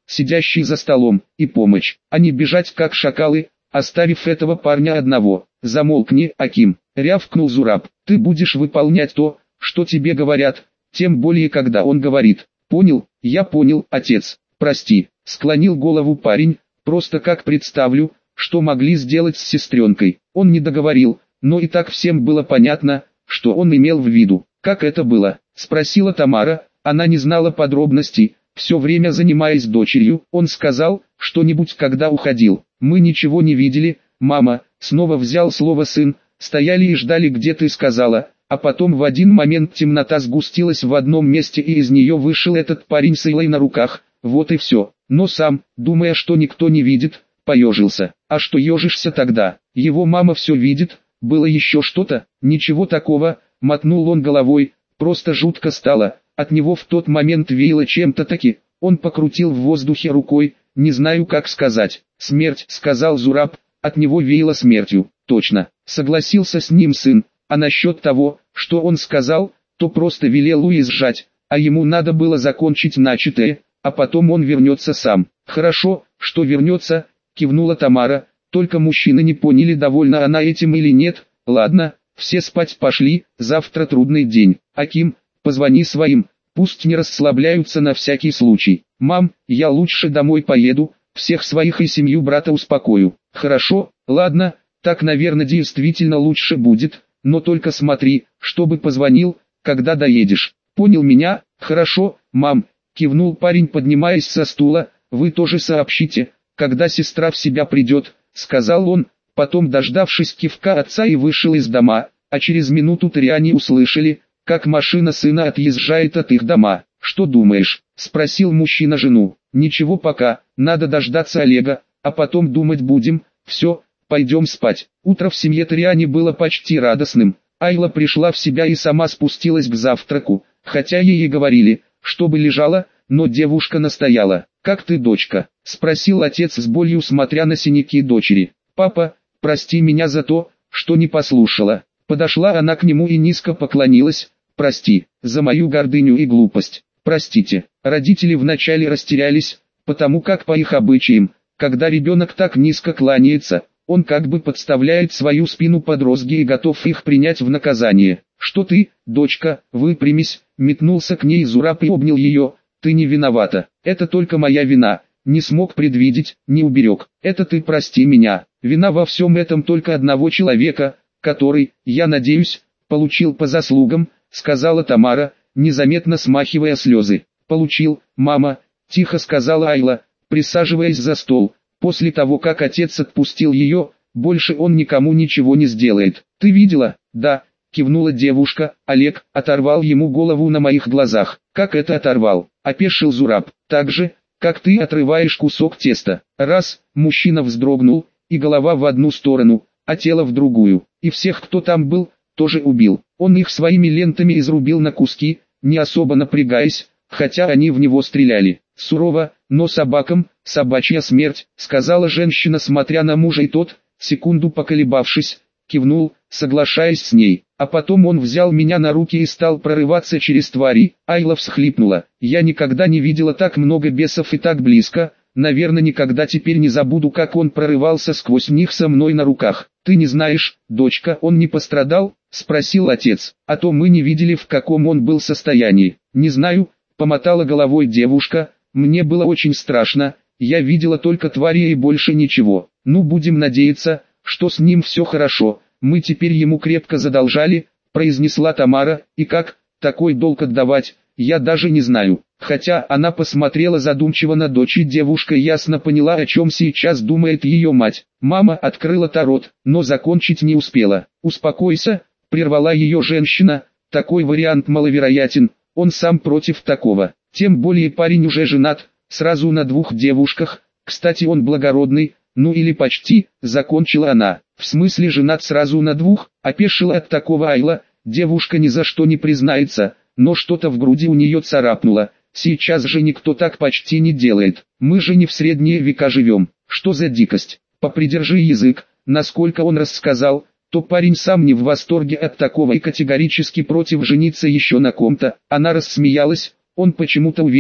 сидящий за столом, и помощь, а не бежать как шакалы, оставив этого парня одного. «Замолкни, Аким», — рявкнул Зураб, — «ты будешь выполнять то, что тебе говорят, тем более когда он говорит». «Понял, я понял, отец, прости», — склонил голову парень, — «просто как представлю, что могли сделать с сестренкой». Он не договорил, но и так всем было понятно, что он имел в виду. «Как это было?» — спросила Тамара, она не знала подробностей, все время занимаясь дочерью. Он сказал, что-нибудь когда уходил. «Мы ничего не видели, мама», — снова взял слово сын, — «стояли и ждали, где ты сказала». А потом в один момент темнота сгустилась в одном месте, и из нее вышел этот парень с Илой на руках, вот и все. Но сам, думая, что никто не видит, поежился. «А что ежишься тогда? Его мама все видит, было еще что-то?» «Ничего такого», — мотнул он головой, — «просто жутко стало». От него в тот момент веяло чем-то таки. Он покрутил в воздухе рукой, не знаю как сказать. «Смерть», — сказал Зураб, — «от него веяло смертью». «Точно», — согласился с ним сын. А насчет того, что он сказал, то просто велел уезжать, а ему надо было закончить начатое, а потом он вернется сам. «Хорошо, что вернется», — кивнула Тамара, — «только мужчины не поняли, довольна она этим или нет». «Ладно, все спать пошли, завтра трудный день. Аким, позвони своим, пусть не расслабляются на всякий случай». «Мам, я лучше домой поеду, всех своих и семью брата успокою». «Хорошо, ладно, так наверное действительно лучше будет. Но только смотри, чтобы позвонил, когда доедешь. Понял меня?» «Хорошо, мам», — кивнул парень, поднимаясь со стула. «Вы тоже сообщите, когда сестра в себя придет», — сказал он, потом, дождавшись кивка отца, и вышел из дома, а через минуту три они услышали, как машина сына отъезжает от их дома. «Что думаешь?» — спросил мужчина жену. «Ничего пока, надо дождаться Олега, а потом думать будем. Все, пойдем спать». Утро в семье Триани было почти радостным. Айла пришла в себя и сама спустилась к завтраку, хотя ей и говорили, чтобы лежала, но девушка настояла. «Как ты, дочка?» — спросил отец с болью, смотря на синяки дочери. «Папа, прости меня за то, что не послушала». Подошла она к нему и низко поклонилась. «Прости, за мою гордыню и глупость. Простите». Родители вначале растерялись, потому как по их обычаям, когда ребенок так низко кланяется, он как бы подставляет свою спину под розги и готов их принять в наказание. «Что ты, дочка, выпрямись», — метнулся к ней Зураб и обнял ее. «Ты не виновата, это только моя вина, не смог предвидеть, не уберег. Это ты прости меня, вина во всем этом только одного человека, который, я надеюсь, получил по заслугам», — сказала Тамара, незаметно смахивая слезы. «Получил, мама», — тихо сказала Айла, присаживаясь за стол. «После того, как отец отпустил ее, больше он никому ничего не сделает». «Ты видела?» «Да», — кивнула девушка. «Олег оторвал ему голову на моих глазах». «Как это оторвал?» — опешил Зураб. «Так же, как ты отрываешь кусок теста». Раз, мужчина вздрогнул, и голова в одну сторону, а тело в другую. И всех, кто там был, тоже убил. Он их своими лентами изрубил на куски, не особо напрягаясь, хотя они в него стреляли. «Сурово, но собакам, собачья смерть», — сказала женщина, смотря на мужа, и тот, секунду поколебавшись, кивнул, соглашаясь с ней. «А потом он взял меня на руки и стал прорываться через твари». Айла всхлипнула. «Я никогда не видела так много бесов и так близко, наверное никогда теперь не забуду, как он прорывался сквозь них со мной на руках». «Ты не знаешь, дочка, он не пострадал?» — спросил отец. «А то мы не видели, в каком он был состоянии». «Не знаю», — помотала головой девушка, — «мне было очень страшно, я видела только твари и больше ничего. Ну, будем надеяться, что с ним все хорошо, мы теперь ему крепко задолжали», — произнесла Тамара. «И как, такой долг отдавать, я даже не знаю». Хотя она посмотрела задумчиво на дочь, и девушка ясно поняла, о чем сейчас думает ее мать. Мама открыла-то рот, но закончить не успела. «Успокойся», — прервала ее женщина, — «такой вариант маловероятен, он сам против такого. Тем более парень уже женат, сразу на двух девушках, кстати он благородный, ну или почти», — закончила она. «В смысле женат сразу на двух?» — опешила от такого Айла. Девушка ни за что не признается, но что-то в груди у нее царапнуло. «Сейчас же никто так почти не делает, мы же не в средние века живем, что за дикость?» «Попридержи язык», насколько он рассказал, то парень сам не в восторге от такого и категорически против жениться еще на ком-то. Она рассмеялась. Он почему-то уверен,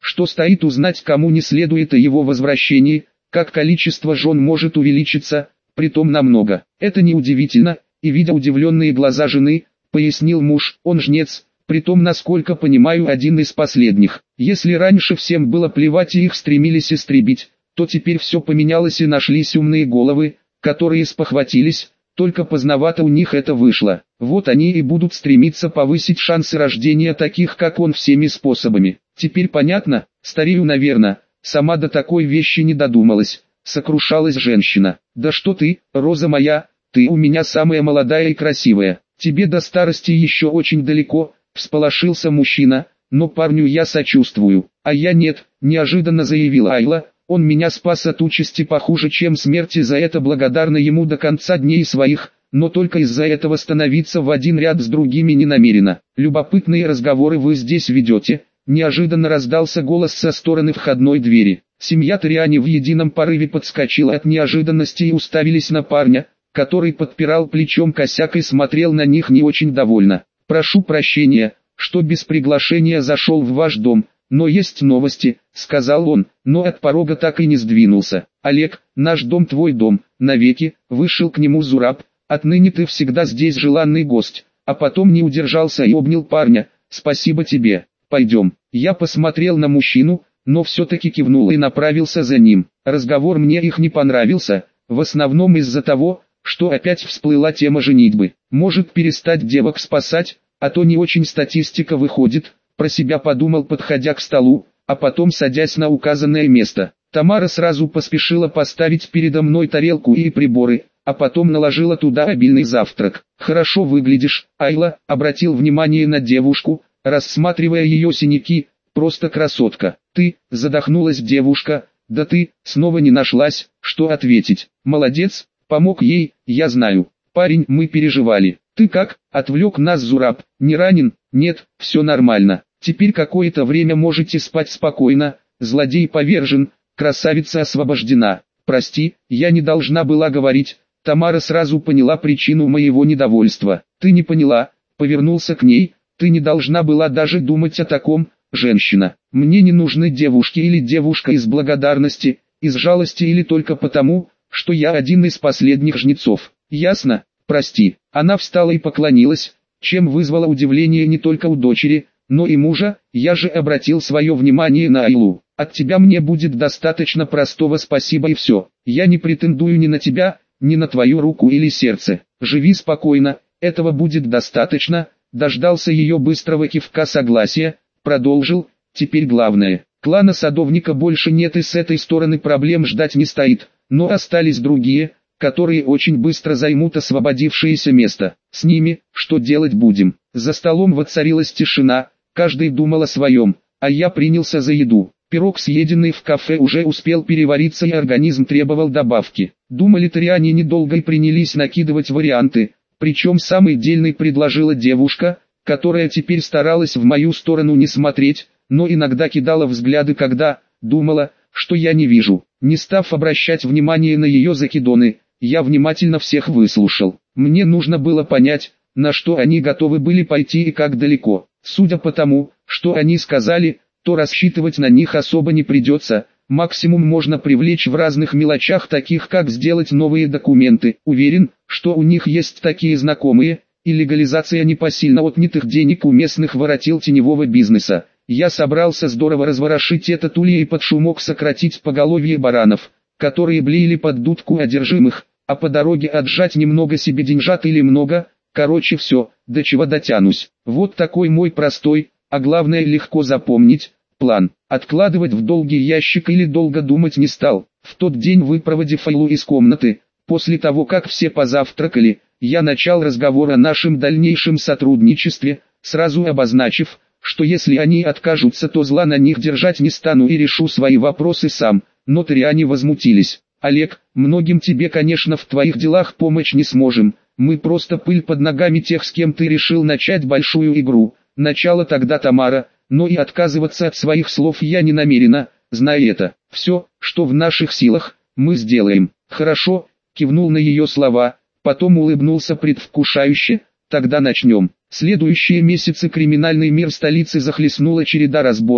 что стоит узнать, кому не следует о его возвращении, как количество жен может увеличиться, притом намного. Это неудивительно, и видя удивленные глаза жены, пояснил муж, он жнец, притом, насколько понимаю, один из последних. Если раньше всем было плевать и их стремились истребить, то теперь все поменялось и нашлись умные головы, которые спохватились, только поздновато у них это вышло. Вот они и будут стремиться повысить шансы рождения таких, как он, всеми способами. Теперь понятно, старею, наверное, сама до такой вещи не додумалась, сокрушалась женщина. Да что ты, роза моя, ты у меня самая молодая и красивая, тебе до старости еще очень далеко, всполошился мужчина, но парню я сочувствую, а я нет, неожиданно заявила Айла. Он меня спас от участи похуже, чем смерти, за это благодарна ему до конца дней своих, но только из-за этого становиться в один ряд с другими не намерена. Любопытные разговоры вы здесь ведете, неожиданно раздался голос со стороны входной двери. Семья Ториани в едином порыве подскочила от неожиданности и уставились на парня, который подпирал плечом косяк и смотрел на них не очень довольно. «Прошу прощения, что без приглашения зашел в ваш дом, но есть новости», — сказал он, но от порога так и не сдвинулся. «Олег, наш дом твой дом, навеки», — вышел к нему Зураб, «отныне ты всегда здесь желанный гость», а потом не удержался и обнял парня. «Спасибо тебе, пойдем». Я посмотрел на мужчину, но все-таки кивнул и направился за ним. Разговор мне их не понравился, в основном из-за того, что опять всплыла тема женитьбы. Может, перестать девок спасать, а то не очень статистика выходит. Про себя подумал, подходя к столу, а потом садясь на указанное место. Тамара сразу поспешила поставить передо мной тарелку и приборы, а потом наложила туда обильный завтрак. «Хорошо выглядишь, Айла», — обратил внимание на девушку, рассматривая ее синяки, «просто красотка». «Ты», — задохнулась девушка, «да ты, снова не нашлась, что ответить». «Молодец, помог ей, я знаю. Парень, мы переживали». «Ты как?» — отвлек нас Зураб. «Не ранен?» «Нет, все нормально. Теперь какое-то время можете спать спокойно. Злодей повержен, красавица освобождена». «Прости, я не должна была говорить». Тамара сразу поняла причину моего недовольства. «Ты не поняла», — повернулся к ней, «ты не должна была даже думать о таком, женщина. Мне не нужны девушки или девушка из благодарности, из жалости или только потому, что я один из последних жнецов. Ясно? Прости». Она встала и поклонилась, чем вызвало удивление не только у дочери, но и мужа. Я же обратил свое внимание на Айлу. «От тебя мне будет достаточно простого спасибо и все. Я не претендую ни на тебя, ни на твою руку или сердце. Живи спокойно, этого будет достаточно». Дождался ее быстрого кивка согласия, продолжил, «теперь главное. Клана Садовника больше нет и с этой стороны проблем ждать не стоит, но остались другие, которые очень быстро займут освободившееся место. С ними, что делать будем?» За столом воцарилась тишина, каждый думал о своем, а я принялся за еду. Пирог, съеденный в кафе, уже успел перевариться и организм требовал добавки. Думали Ториани недолго и принялись накидывать варианты, причем самый дельный предложила девушка, которая теперь старалась в мою сторону не смотреть, но иногда кидала взгляды, когда думала, что я не вижу. Не став обращать внимание на ее закидоны, я внимательно всех выслушал. Мне нужно было понять, на что они готовы были пойти и как далеко. Судя по тому, что они сказали, то рассчитывать на них особо не придется. Максимум можно привлечь в разных мелочах, таких как сделать новые документы. Уверен, что у них есть такие знакомые, и легализация непосильно отнятых денег у местных воротил теневого бизнеса. Я собрался здорово разворошить этот улей и под шумок сократить поголовье баранов, которые блеяли под дудку одержимых, а по дороге отжать немного себе деньжат или много, короче все, до чего дотянусь. Вот такой мой простой, а главное легко запомнить, план. Откладывать в долгий ящик или долго думать не стал. В тот день, выпроводив Айлу из комнаты, после того как все позавтракали, я начал разговор о нашем дальнейшем сотрудничестве, сразу обозначив, что если они откажутся, то зла на них держать не стану и решу свои вопросы сам. Но Ториани возмутились. «Олег, многим тебе, конечно, в твоих делах помочь не сможем, мы просто пыль под ногами тех, с кем ты решил начать большую игру». Начало тогда Тамара, но и отказываться от своих слов я не намерена, зная это. «Все, что в наших силах, мы сделаем». «Хорошо», кивнул на ее слова, потом улыбнулся предвкушающе, «тогда начнем». Следующие месяцы криминальный мир столицы захлестнула череда разборок,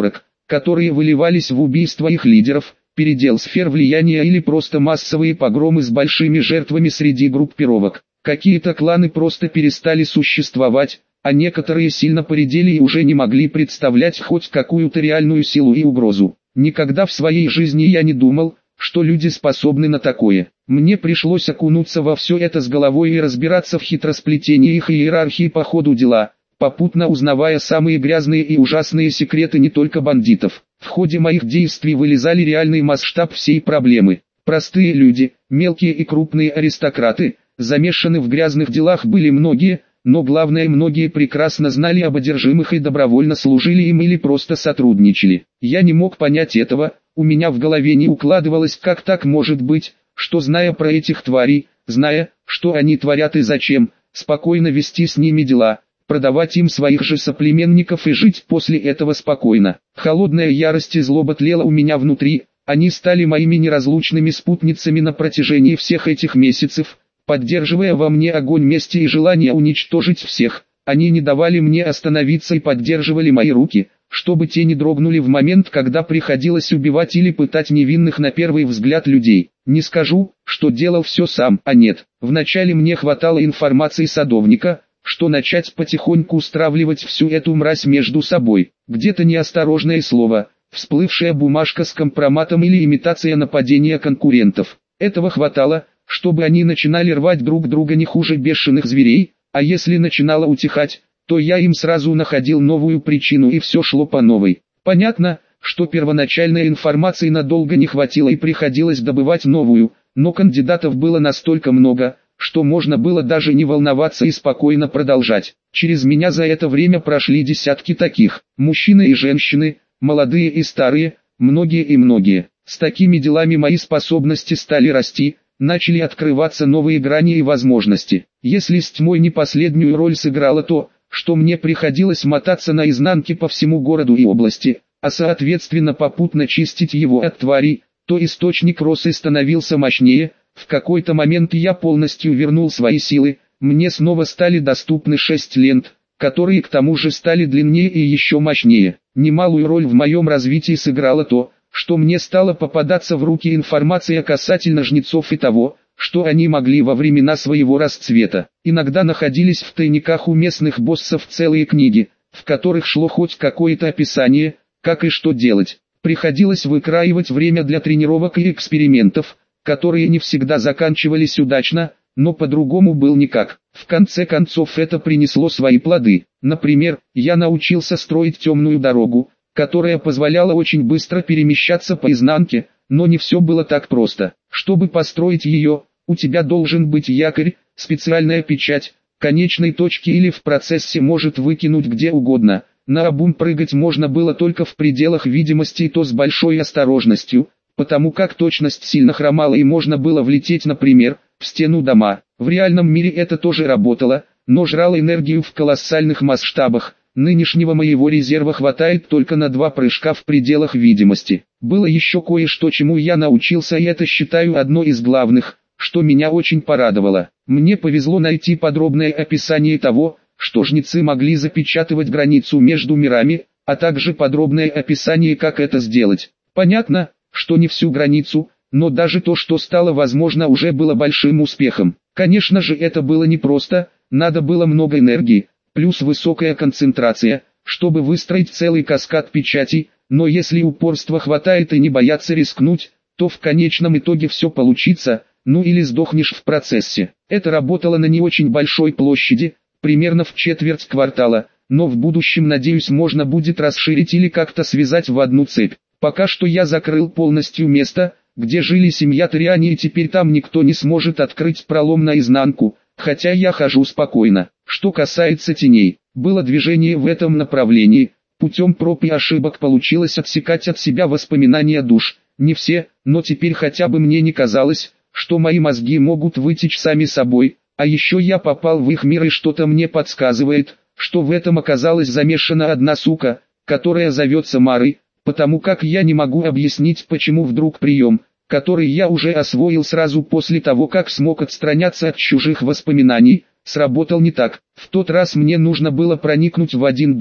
которые выливались в убийство их лидеров, передел сфер влияния или просто массовые погромы с большими жертвами среди группировок. Какие-то кланы просто перестали существовать, а некоторые сильно поредели и уже не могли представлять хоть какую-то реальную силу и угрозу. Никогда в своей жизни я не думал, что люди способны на такое. Мне пришлось окунуться во все это с головой и разбираться в хитросплетении их иерархии по ходу дела, попутно узнавая самые грязные и ужасные секреты не только бандитов. В ходе моих действий вылезали реальный масштаб всей проблемы. Простые люди, мелкие и крупные аристократы, замешаны в грязных делах были многие, но главное, многие прекрасно знали об одержимых и добровольно служили им или просто сотрудничали. Я не мог понять этого, у меня в голове не укладывалось, как так может быть, что зная про этих тварей, зная, что они творят и зачем, спокойно вести с ними дела, продавать им своих же соплеменников и жить после этого спокойно. Холодная ярость и злоба тлела у меня внутри, они стали моими неразлучными спутницами на протяжении всех этих месяцев, поддерживая во мне огонь мести и желание уничтожить всех. Они не давали мне остановиться и поддерживали мои руки, чтобы те не дрогнули в момент, когда приходилось убивать или пытать невинных на первый взгляд людей. Не скажу, что делал все сам, а нет. Вначале мне хватало информации садовника, что начать потихоньку стравливать всю эту мразь между собой. Где-то неосторожное слово, всплывшая бумажка с компроматом или имитация нападения конкурентов. Этого хватало, чтобы они начинали рвать друг друга не хуже бешеных зверей, а если начинало утихать, то я им сразу находил новую причину и все шло по новой. Понятно, что первоначальной информации надолго не хватило и приходилось добывать новую, но кандидатов было настолько много, что можно было даже не волноваться и спокойно продолжать. Через меня за это время прошли десятки таких, мужчины и женщины, молодые и старые, многие и многие. С такими делами мои способности стали расти, начали открываться новые грани и возможности. Если с тьмой не последнюю роль сыграло то, что мне приходилось мотаться на изнанке по всему городу и области, а соответственно попутно чистить его от тварей, то источник рос и становился мощнее. В какой-то момент я полностью вернул свои силы, мне снова стали доступны шесть лент, которые к тому же стали длиннее и еще мощнее. Немалую роль в моем развитии сыграло то, что мне стало попадаться в руки информация касательно жнецов и того, что они могли во времена своего расцвета. Иногда находились в тайниках у местных боссов целые книги, в которых шло хоть какое-то описание, как и что делать. Приходилось выкраивать время для тренировок и экспериментов, которые не всегда заканчивались удачно, но по-другому был никак. В конце концов это принесло свои плоды. Например, я научился строить темную дорогу, которая позволяла очень быстро перемещаться по изнанке, но не все было так просто. Чтобы построить ее, у тебя должен быть якорь, специальная печать, конечной точки или в процессе может выкинуть где угодно. Наобум прыгать можно было только в пределах видимости и то с большой осторожностью, потому как точность сильно хромала и можно было влететь, например, в стену дома. В реальном мире это тоже работало, но жрало энергию в колоссальных масштабах. Нынешнего моего резерва хватает только на два прыжка в пределах видимости. Было еще кое-что, чему я научился, и это считаю одной из главных, что меня очень порадовало. Мне повезло найти подробное описание того, что жнецы могли запечатывать границу между мирами, а также подробное описание, как это сделать. Понятно, что не всю границу, но даже то, что стало возможно, уже было большим успехом. Конечно же, это было непросто, надо было много энергии, плюс высокая концентрация, чтобы выстроить целый каскад печатей, но если упорства хватает и не бояться рискнуть, то в конечном итоге все получится, ну или сдохнешь в процессе. Это работало на не очень большой площади, примерно в четверть квартала, но в будущем, надеюсь, можно будет расширить или как-то связать в одну цепь. Пока что я закрыл полностью место, где жили семья Ториани, и теперь там никто не сможет открыть пролом наизнанку, хотя я хожу спокойно. Что касается теней, было движение в этом направлении, путем проб и ошибок получилось отсекать от себя воспоминания душ. Не все, но теперь хотя бы мне не казалось, что мои мозги могут вытечь сами собой, а еще я попал в их мир, и что-то мне подсказывает, что в этом оказалась замешана одна сука, которая зовется Марой, потому как я не могу объяснить, почему вдруг прием, который я уже освоил сразу после того, как смог отстраняться от чужих воспоминаний, сработал не так. В тот раз мне нужно было проникнуть в один дом,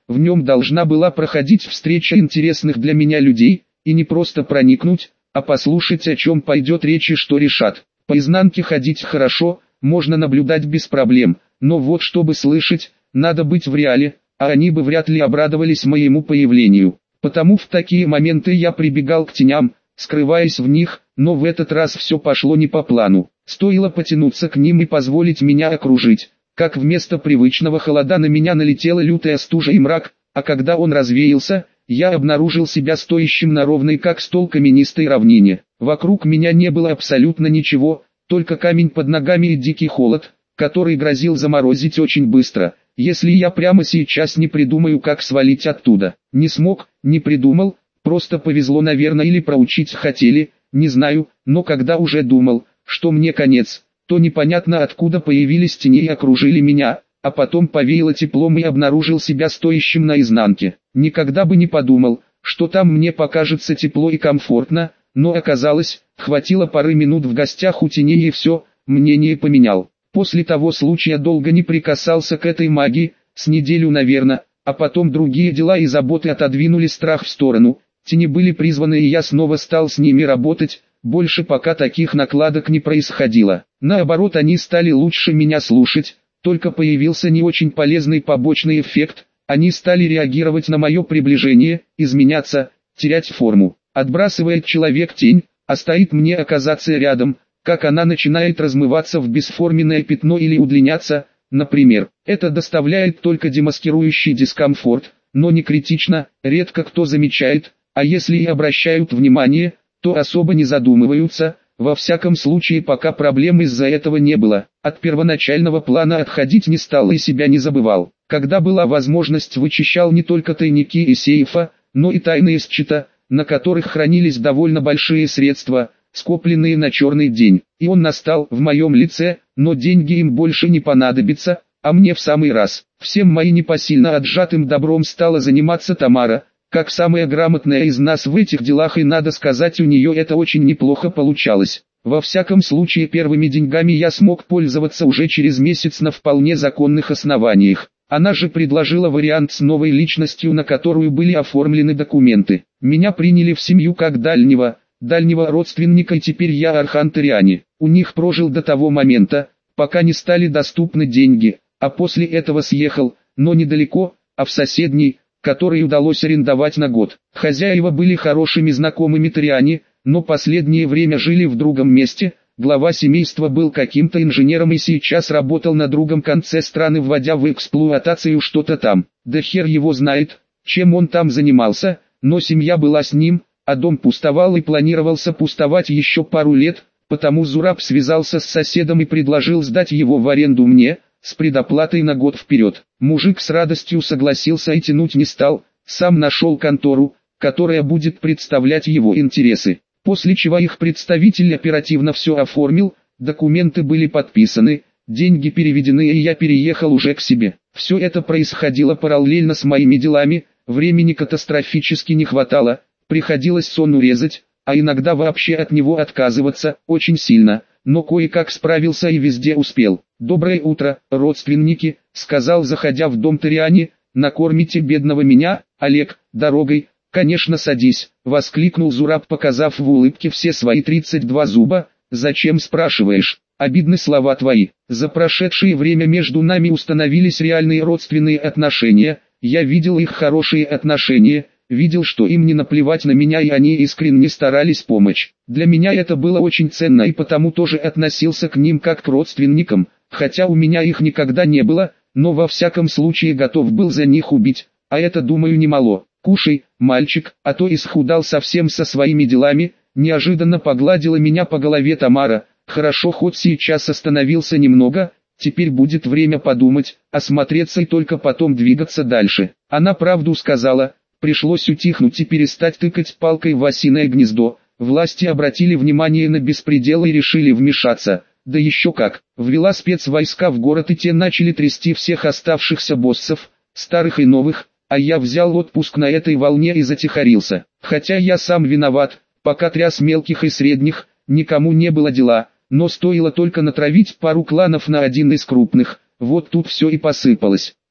в нем должна была проходить встреча интересных для меня людей, и не просто проникнуть, а послушать, о чем пойдет речь и что решат. По изнанке ходить хорошо, можно наблюдать без проблем, но вот чтобы слышать, надо быть в реале, а они бы вряд ли обрадовались моему появлению. Потому в такие моменты я прибегал к теням, скрываясь в них, но в этот раз все пошло не по плану. Стоило потянуться к ним и позволить меня окружить, как вместо привычного холода на меня налетела лютая стужа и мрак, а когда он развеялся, я обнаружил себя стоящим на ровной как стол каменистой равнине. Вокруг меня не было абсолютно ничего, только камень под ногами и дикий холод, который грозил заморозить очень быстро, если я прямо сейчас не придумаю, как свалить оттуда. Не смог, не придумал, просто повезло, наверное, или проучить хотели, не знаю, но когда уже думал, что мне конец, то непонятно откуда появились тени и окружили меня, а потом повеяло теплом и обнаружил себя стоящим на изнанке. Никогда бы не подумал, что там мне покажется тепло и комфортно, но оказалось, хватило пары минут в гостях у теней и все, мнение поменял. После того случая долго не прикасался к этой магии, с неделю наверное, а потом другие дела и заботы отодвинули страх в сторону. Тени были призваны и я снова стал с ними работать, больше пока таких накладок не происходило. Наоборот, они стали лучше меня слушать, только появился не очень полезный побочный эффект, они стали реагировать на мое приближение, изменяться, терять форму. Отбрасывает человек тень, а стоит мне оказаться рядом, как она начинает размываться в бесформенное пятно или удлиняться, например. Это доставляет только демаскирующий дискомфорт, но не критично, редко кто замечает, а если и обращают внимание, то особо не задумываются, во всяком случае пока проблем из-за этого не было. От первоначального плана отходить не стал и себя не забывал. Когда была возможность, вычищал не только тайники и сейфа, но и тайные счета, на которых хранились довольно большие средства, скопленные на черный день. И он настал в моем лице, но деньги им больше не понадобятся, а мне в самый раз. Всем моим непосильно отжатым добром стала заниматься Тамара, как самая грамотная из нас в этих делах, и надо сказать, у нее это очень неплохо получалось. Во всяком случае, первыми деньгами я смог пользоваться уже через месяц на вполне законных основаниях. Она же предложила вариант с новой личностью, на которую были оформлены документы. Меня приняли в семью как дальнего, дальнего родственника, и теперь я архантариане. У них прожил до того момента, пока не стали доступны деньги, а после этого съехал, но недалеко, а в соседний, который удалось арендовать на год. Хозяева были хорошими знакомыми тариане, но последнее время жили в другом месте. Глава семейства был каким-то инженером и сейчас работал на другом конце страны, вводя в эксплуатацию что-то там. Да хер его знает, чем он там занимался, но семья была с ним, а дом пустовал и планировался пустовать еще пару лет, потому Зураб связался с соседом и предложил сдать его в аренду мне, с предоплатой на год вперед. Мужик с радостью согласился и тянуть не стал, сам нашел контору, которая будет представлять его интересы. После чего их представитель оперативно все оформил, документы были подписаны, деньги переведены, и я переехал уже к себе. Все это происходило параллельно с моими делами, времени катастрофически не хватало, приходилось сон урезать, а иногда вообще от него отказываться, очень сильно, но кое-как справился и везде успел. «Доброе утро, родственники», — сказал, заходя в дом тариане, — «накормите бедного меня, Олег, дорогой». «Конечно, садись», — воскликнул Зураб, показав в улыбке все свои тридцать два зуба. «Зачем спрашиваешь? Обидны слова твои. За прошедшее время между нами установились реальные родственные отношения, я видел их хорошие отношения, видел, что им не наплевать на меня, и они искренне старались помочь. Для меня это было очень ценно, и потому тоже относился к ним как к родственникам, хотя у меня их никогда не было, но во всяком случае готов был за них убить, а это, думаю, немало. «Кушай, мальчик, а то исхудал совсем со своими делами», — неожиданно погладила меня по голове Тамара. «Хорошо, хоть сейчас остановился немного, теперь будет время подумать, осмотреться и только потом двигаться дальше». Она правду сказала, пришлось утихнуть и перестать тыкать палкой в осиное гнездо. Власти обратили внимание на беспредел и решили вмешаться. Да еще как, ввела спецвойска в город, и те начали трясти всех оставшихся боссов, старых и новых. А я взял отпуск на этой волне и затихарился. Хотя я сам виноват, пока тряс мелких и средних, никому не было дела, но стоило только натравить пару кланов на один из крупных, вот тут все и посыпалось.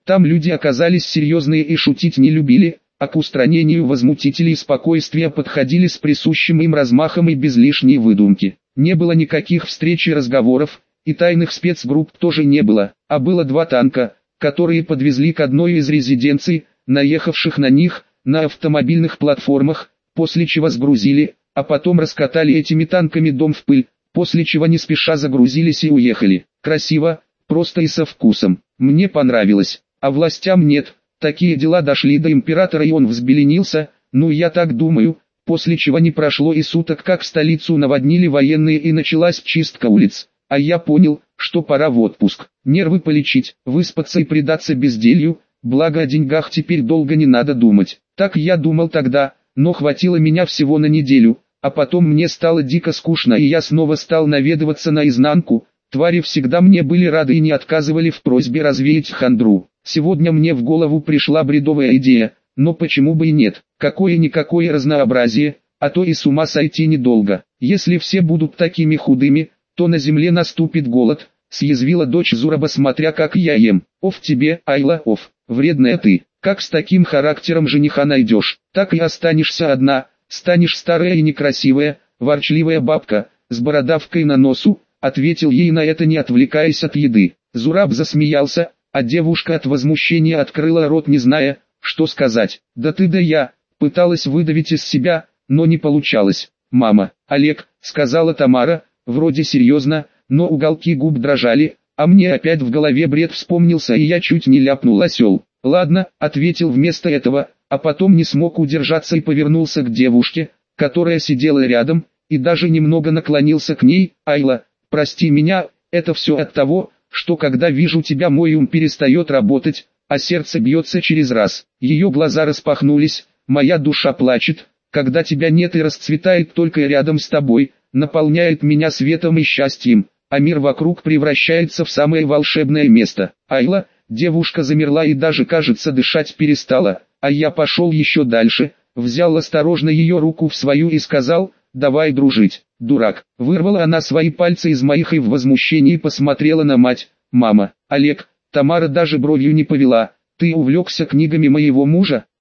Там люди оказались серьезные и шутить не любили, а к устранению возмутителей спокойствия подходили с присущим им размахом и без лишней выдумки. Не было никаких встреч и разговоров, и тайных спецгрупп тоже не было, а было два танка, которые подвезли к одной из резиденций, наехавших на них, на автомобильных платформах, после чего сгрузили, а потом раскатали этими танками дом в пыль, после чего не спеша загрузились и уехали. Красиво, просто и со вкусом. Мне понравилось, а властям нет. Такие дела дошли до императора и он взбеленился, ну я так думаю, после чего не прошло и суток как столицу наводнили военные и началась чистка улиц. А я понял, что пора в отпуск, нервы полечить, выспаться и предаться безделью, благо о деньгах теперь долго не надо думать. Так я думал тогда, но хватило меня всего на неделю, а потом мне стало дико скучно и я снова стал наведываться наизнанку. Твари всегда мне были рады и не отказывали в просьбе развеять хандру. Сегодня мне в голову пришла бредовая идея, но почему бы и нет, какое-никакое разнообразие, а то и с ума сойти недолго. Если все будут такими худыми, то на земле наступит голод, съязвила дочь Зураба, смотря как я ем. Оф тебе, Айла, оф, вредная ты, как с таким характером жениха найдешь, так и останешься одна, станешь старая и некрасивая, ворчливая бабка, с бородавкой на носу, ответил ей на это, не отвлекаясь от еды. Зураб засмеялся, а девушка от возмущения открыла рот, не зная, что сказать. Да ты да я, пыталась выдавить из себя, но не получалось. Мама, Олег, сказала Тамара, вроде серьезно, но уголки губ дрожали, а мне опять в голове бред вспомнился и я чуть не ляпнул осел. Ладно, ответил вместо этого, а потом не смог удержаться и повернулся к девушке, которая сидела рядом, и даже немного наклонился к ней. Айла, прости меня, это все от того, что когда вижу тебя мой ум перестает работать, а сердце бьется через раз. Ее глаза распахнулись, моя душа плачет, когда тебя нет и расцветает только рядом с тобой, наполняет меня светом и счастьем, а мир вокруг превращается в самое волшебное место. Айла, девушка замерла и даже, кажется, дышать перестала, а я пошел еще дальше, взял осторожно ее руку в свою и сказал: давай дружить, дурак. Вырвала она свои пальцы из моих и в возмущении посмотрела на мать. Мама, Олег, Тамара даже бровью не повела. Ты увлекся книгами моего мужа?